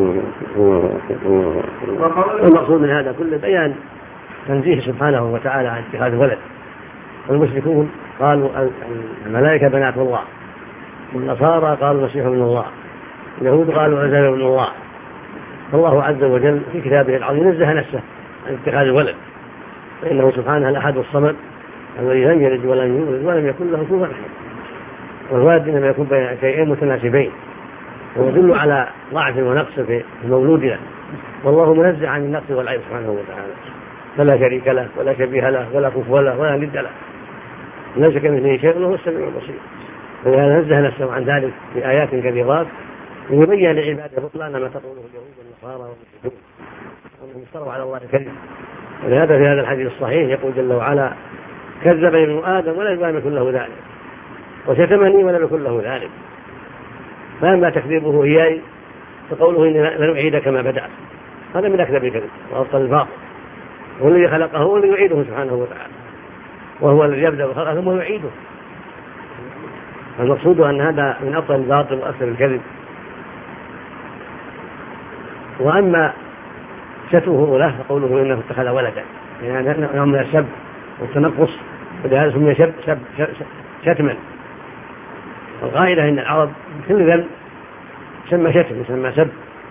المقصود من هذا كله بيان تنزيه سبحانه وتعالى عن اتخاذ ولد. المشركون قالوا الملائكة بنات الله، والنصارى قالوا المسيح ابن الله، اليهود قالوا عزير ابن الله. فالله عز وجل في كتابه العظيم نزه نفسه عن اتخاذ الولد، فإنه سبحانه الأحد الصمد الذي لم يلد ولم يولد ولم يكن له كفوا أحد. والولد إنما يكون بين شيئين متناسبين ويدل على ضعف ونقص في المولود له، والله منزه عن النقص والعيب سبحانه وتعالى، فلا شريك له ولا شبيه له ولا كفوا له ولا ند له، ليس كمثله شيء وهو السميع البصير. فلهذا نزه نفسه عن ذلك في آيات كثيرات ليبين لعباده بطلان ما تقوله اليهود والنصارى والمشركون أنهم افتروا على الله الكذب. ولهذا في هذا الحديث الصحيح يقول جل وعلا كذب ابن آدم ولم يكن له ذلك وشتمني ولم يكن له ذلك. فأما تكذيبه إياي فقوله إني لن أعيد كما بدأ، هذا من أكذب الكذب وأبطل الباطل. هو الذي خلقه هو الذي يعيده سبحانه وتعالى، وهو الذي يبدأ بخلقه ثم يعيده. المقصود أن هذا من أبطل الباطل وأكثر الكذب. وأما شتمه له فقوله إنه اتخذ ولدا، يعني نوع من السب والتنقص، ولهذا سمي شتما. القاعدة إن العرب كل ذنب يسمى شتم يسمى سب.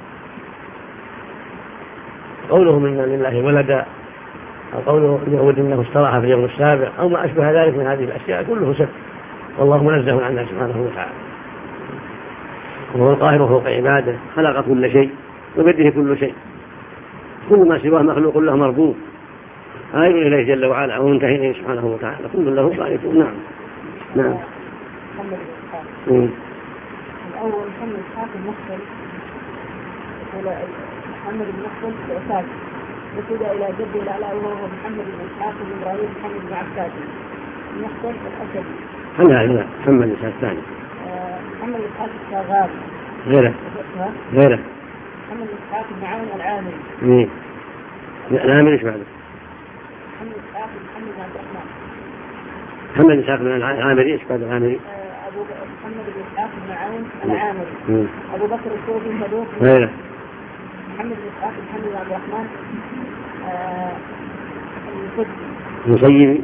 قوله من لله ولدا أو قوله اليهود إنه استراح في اليوم السابع أو ما أشبه ذلك من هذه الأشياء كله سب، والله منزه عنها سبحانه وتعالى. وهو القاهر فوق عباده، خلق كل شيء وبيده كل شيء، كل ما سواه مخلوق له مربوط آير إليه جل وعلا ومنتهي إليه سبحانه وتعالى، كل له قائتون. نعم. الأول محمد إسحاق المخبل محمد بن مخبل العساس نسب إلى جده الأعلى وهو محمد بن إسحاق بن إبراهيم محمد بن عباس المخبل الأسدي. لا محمد إسحاق الثاني. محمد إسحاق الشاغال غيره محمد إسحاق بن عون العامري. العامري ايش بعده؟ محمد إسحاق محمد بن عبد الرحمن. محمد إسحاق بن العامري ايش بعد العامري؟ أبو محمد بن إسحاق بن عون العامري. أبو بكر الصوفي صدوق. غيره محمد بن إسحاق محمد بن عبد الرحمن المسيب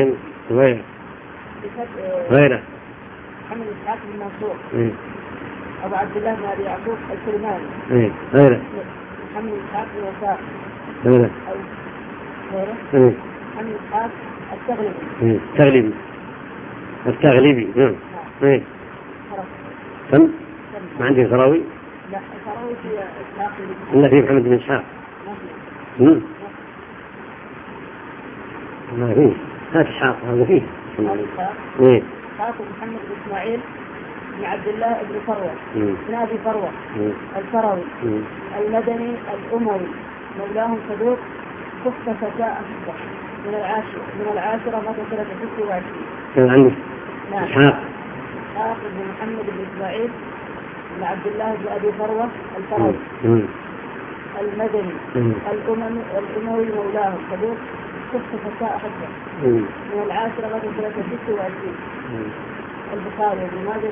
غيره محمد إسحاق بن منصور. أبو عبد الله بن أبي يعقوب السلماني. غيره محمد إسحاق بن وفاء. غيره محمد إسحاق التغلبي. نعم. كم؟ ما عندي فراوي؟ لا فراوي في إسحاق إلا في محمد بن إسحاق. ما فيه هات إسحاق هذا فيه. إسحاق محمد بن إسماعيل بن عبد الله بن فروة بن أبي فروة الفروي المدني الأموي مولاهم صدوق كفة فتاة من العاشرة مات سنة 26. كان عندك إسحاق بن محمد بن إسماعيل بن عبد الله بن أبي فروة الفروي المدني الأموي مولاهم صدوق كفة فتاة من العاشرة مات سنة 26. البخاري وابن ماجه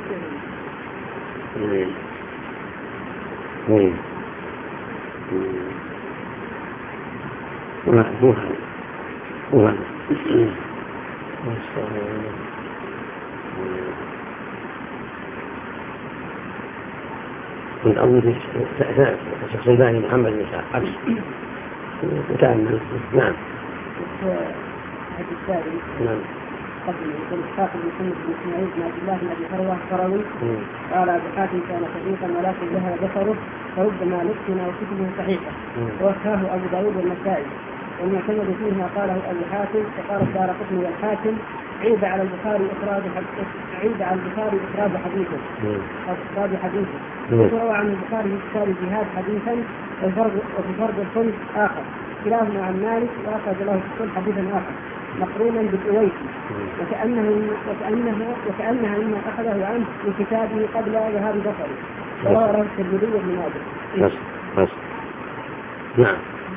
من أول شخص ثاني محمد بن إسحاق عكس وتأمل. نعم. نعم. قبل يقول إسحاق بن محمد بن إسماعيل بن عبد الله بن أبي هروة القروي قال أبو حاتم كان صديقا ولكن ذهب بصره فربما لقنا وكتبه صحيحة ووفاه أبو داود والنسائي والمعتمد فيه ما قاله أبو حاتم وقال الدارقطني والحاكم عيب على البخاري إخراج حديثه وروى عن البخاري في كتاب الجهاد حديثا وفي فرض الخمس آخر كلاهما عن مالك وأخرج له في الصلح حديثا آخر مقرونا بالأويسي وكأنها مما أخذه عنه من كتابه قبل ذهاب بصره وروى الترمذي بن ماجه. نعم.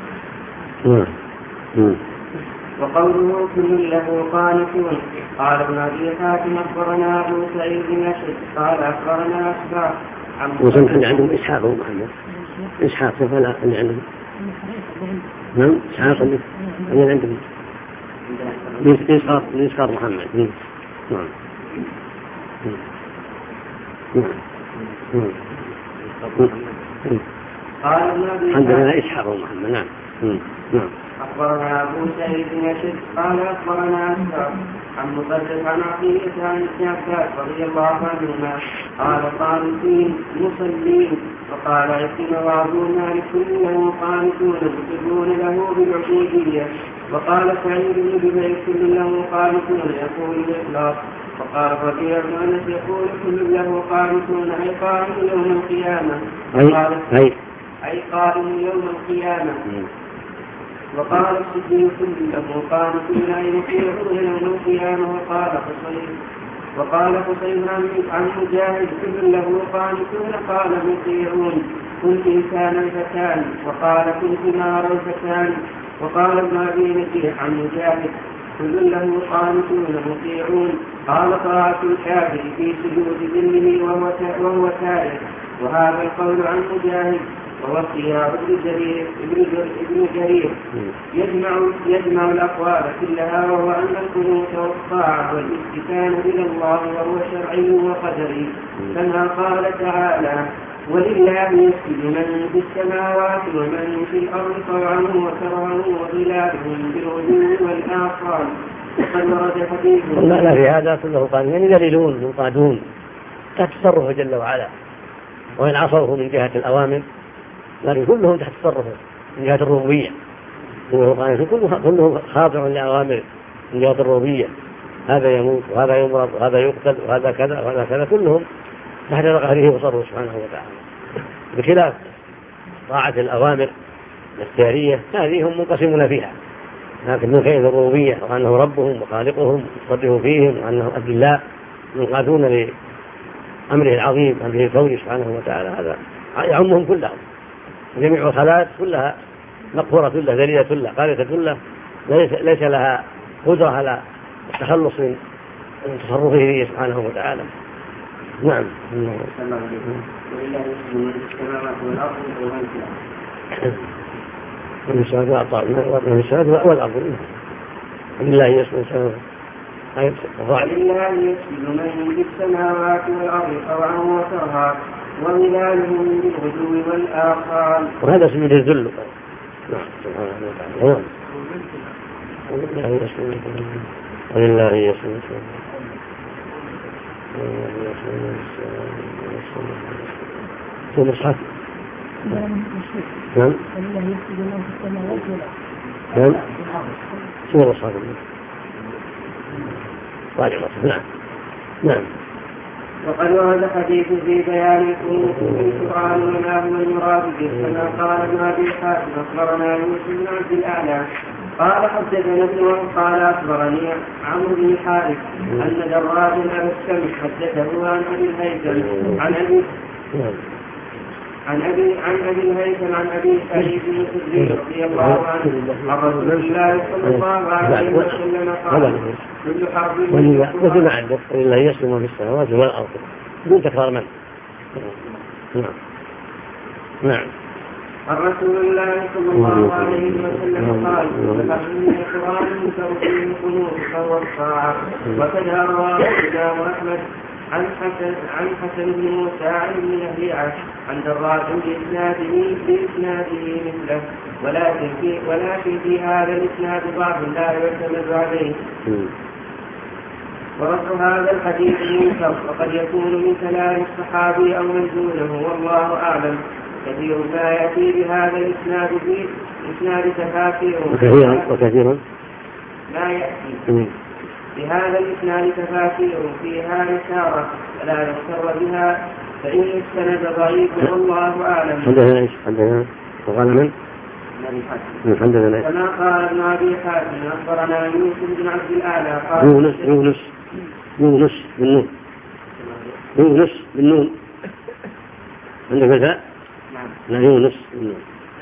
وقوله كل له قانتون. قال ابن أبي حاتم أخبرنا أبو سعيد بن أشد قال أخبرنا أشبع وكان عندهم إسحاق ومحمد إسحاق فلا اللي عندهم. نعم إسحاق اللي عندهم إسحاق محمد. نعم. عندنا إسحاق ومحمد. نعم. أخبرنا أبو سعيد بن أشد قال أخبرنا أشبع عن مصدق عن عقيلة عن ابن عباس رضي الله عنهما قال قانتين مصلين وقال عكرمة وأبو مالك كلهم قانتون يقرون له بالعبودية وقال سعيد بن جبير كلهم قانتون يقول بالإخلاص وقال ربيع بن أنس يقول كل له قانتون أي قائم يوم القيامة أي قائم يوم القيامة. وقال الصديق له قانتون أي مطيعون يوم القيامة. وقال حسين عن مجاهد كل له قانتون قال مطيعون كنت إنسانا فتان وقال كنت نارا فتان. وقال ابن أبي نجيح عن مجاهد كل له قانتون مطيعون قال طاعة الكافر في سجود ذله وهو تائب. وهذا القول عن مجاهد وهو اختيار ابن جرير يجمع الأقوال كلها وهو أن القنوت والطاعة والاستكان إلى الله وهو شرعي وقدري كما قال تعالى ولله يسجد من في السماوات ومن في الأرض طوعا وكرها وظلالهم بالغدو والآصال. وقد ورد حديث لا في هذا كله قال يعني يذللون ينقادون تحت تصرفه جل وعلا وإن عصوه من جهة الأوامر لكن كلهم تحت تصرفه من جهة الربوبية كلهم خاضع لأوامر من جهة الربوبية هذا يموت وهذا يمرض وهذا يقتل وهذا كذا وهذا كذا كلهم تحت قهره وصرفه سبحانه وتعالى بخلاف طاعة الأوامر الاختيارية هذه هم منقسمون فيها لكن من خير الربوبية وأنه ربهم وخالقهم يصرف فيهم وأنهم أدلاء ينقادون لأمره العظيم أمره الكوني سبحانه وتعالى هذا يعمهم كلهم جميع الخلائق كلها مقهورة كلها ذليلة كلها قادرة كلها ليس لها قدرة على التخلص من تصرفه فيه سبحانه وتعالى. نعم. من السماوات والأرض لله يسجد من في السماوات والأرض طوعا وكرها وظلالهم بالغدو والآصال. وهذا اسمه الذل. نعم سبحانه وتعالى. ولله يسجد ثم الصحف. نعم. نعم. سورة الصحف. نعم. نعم. وقد ورد حديث في بيان القنوت في القرآن وما هو المراد به كما قال ابن أبي حاتم أخبرنا يوسف بن عبد الأعلى قال حدثنا ابن وهب قال أخبرني عمرو بن حارث أن دراج أبا السمح حدثه عن أبي الهيثم عن أبي الهيثم عن أبي سعيد بن الخدري رضي الله عنه عن رسول الله صلى الله عليه وسلم قال كل حرب وزن عندك ولله يسلم في السماوات والأرض دون تكرار من. نعم. عن رسول الله صلى الله عليه وسلم قال فإن القرآن تركه القنوت فهو الطاعة. وكذا رواه الإمام أحمد عن حسن بن موسى عن ابن لهيعة عن دراج بإسناده مثله، ولكن في هذا الإسناد ضعف لا يعتمد عليه. ورد هذا الحديث منكر، وقد يكون من كلام الصحابي أو من دونه والله أعلم. كثير ما يأتي بهذا الإسناد في إسناد تفاسير وكثيرا ما يأتي بهذا الإسناد تفاسير فيها رسالة فلا يغتر بها، فإن السند ضعيف والله أعلم. حدثنا وقال من؟ كما قال ابن أبي حاتم أخبرنا يوسف بن عبد الأعلى قال يونس بالنون عندك فتاة؟ لا يونس بالنون.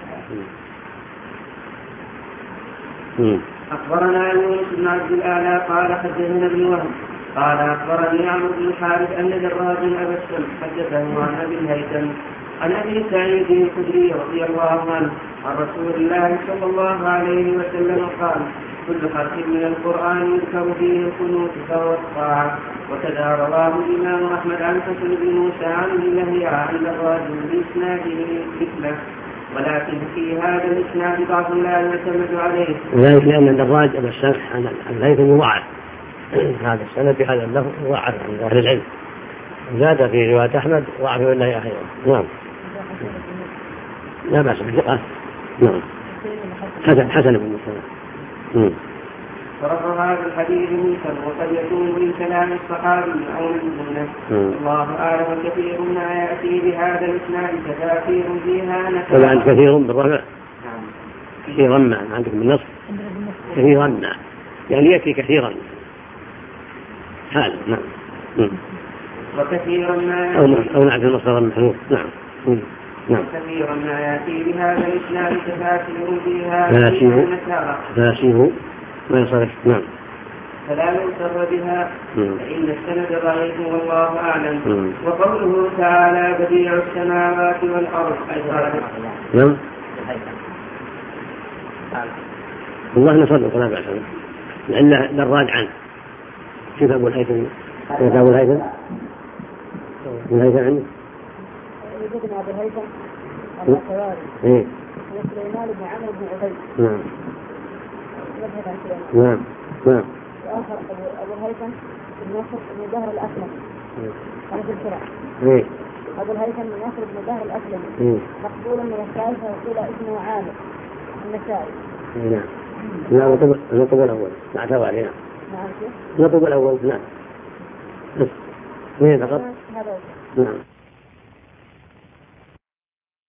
أخبرنا يونس بن عبد الأعلى قال حدثنا ابن وهب قال أخبرني عمرو بن الحارث أن دراج أبا السلم حدثه عن أبي الهيثم عن أبي سعيد الخدري رضي الله عنه عن رسول الله صلى الله عليه وسلم قال: كل حرف من القرآن يذكر فيه القنوت فهو الطاعة. وكذا رواه الإمام أحمد عن حسن بن موسى عن ابن لهيعة عن دراج بإسناده مثله، ولكن في هذا الإسناد ضعف لا يعتمد عليه. وذلك لأن دراج أبا السلم عن الهيثم مضاعف، هذا السند بهذا له مضاعف عند أهل العلم. زاد في رواية أحمد ضعف الله أحيانا. نعم لا بأس بالثقة. نعم حسن بن موسى. فرفض هذا الحديث منكر، وقد يكون من كلام الصحابي أو من دونه الله أعلم. كثير ما يأتي بهذا الإسناد تفاسير فيها نكرة. ولا عند كثير بالرفع؟ كثيرا ما عندكم بالنص كثيرا ما يعني يأتي كثيرا حال. نعم وكثيرا ما أو نعرف المصدر المحذوف. نعم كثيرا ما يأتي بهذا الإسناد تفاسير فيها تفاسير ما يصرف. نعم فلا يغتر بها، فإن السند ضعيف والله أعلم. وقوله تعالى: بديع السماوات والأرض. نعم والله نصدق لا بأس لأن دراج عنه. كيف أبو الهيثم؟ عنده يوجد أبو الهيثم الأخواري وسليمان بن عمرو بن عبيد. نعم وآخر أبو الهيثم بن نصر بن دهر الأسلم أنا في الشرع. أبو الهيثم بن نصر بن دهر الأسلم مقبول من الثالثة وقيل اسمه عامر النسائي. نعم نطب الأول مع توالي. نطب الأول. نعم فقط. نعم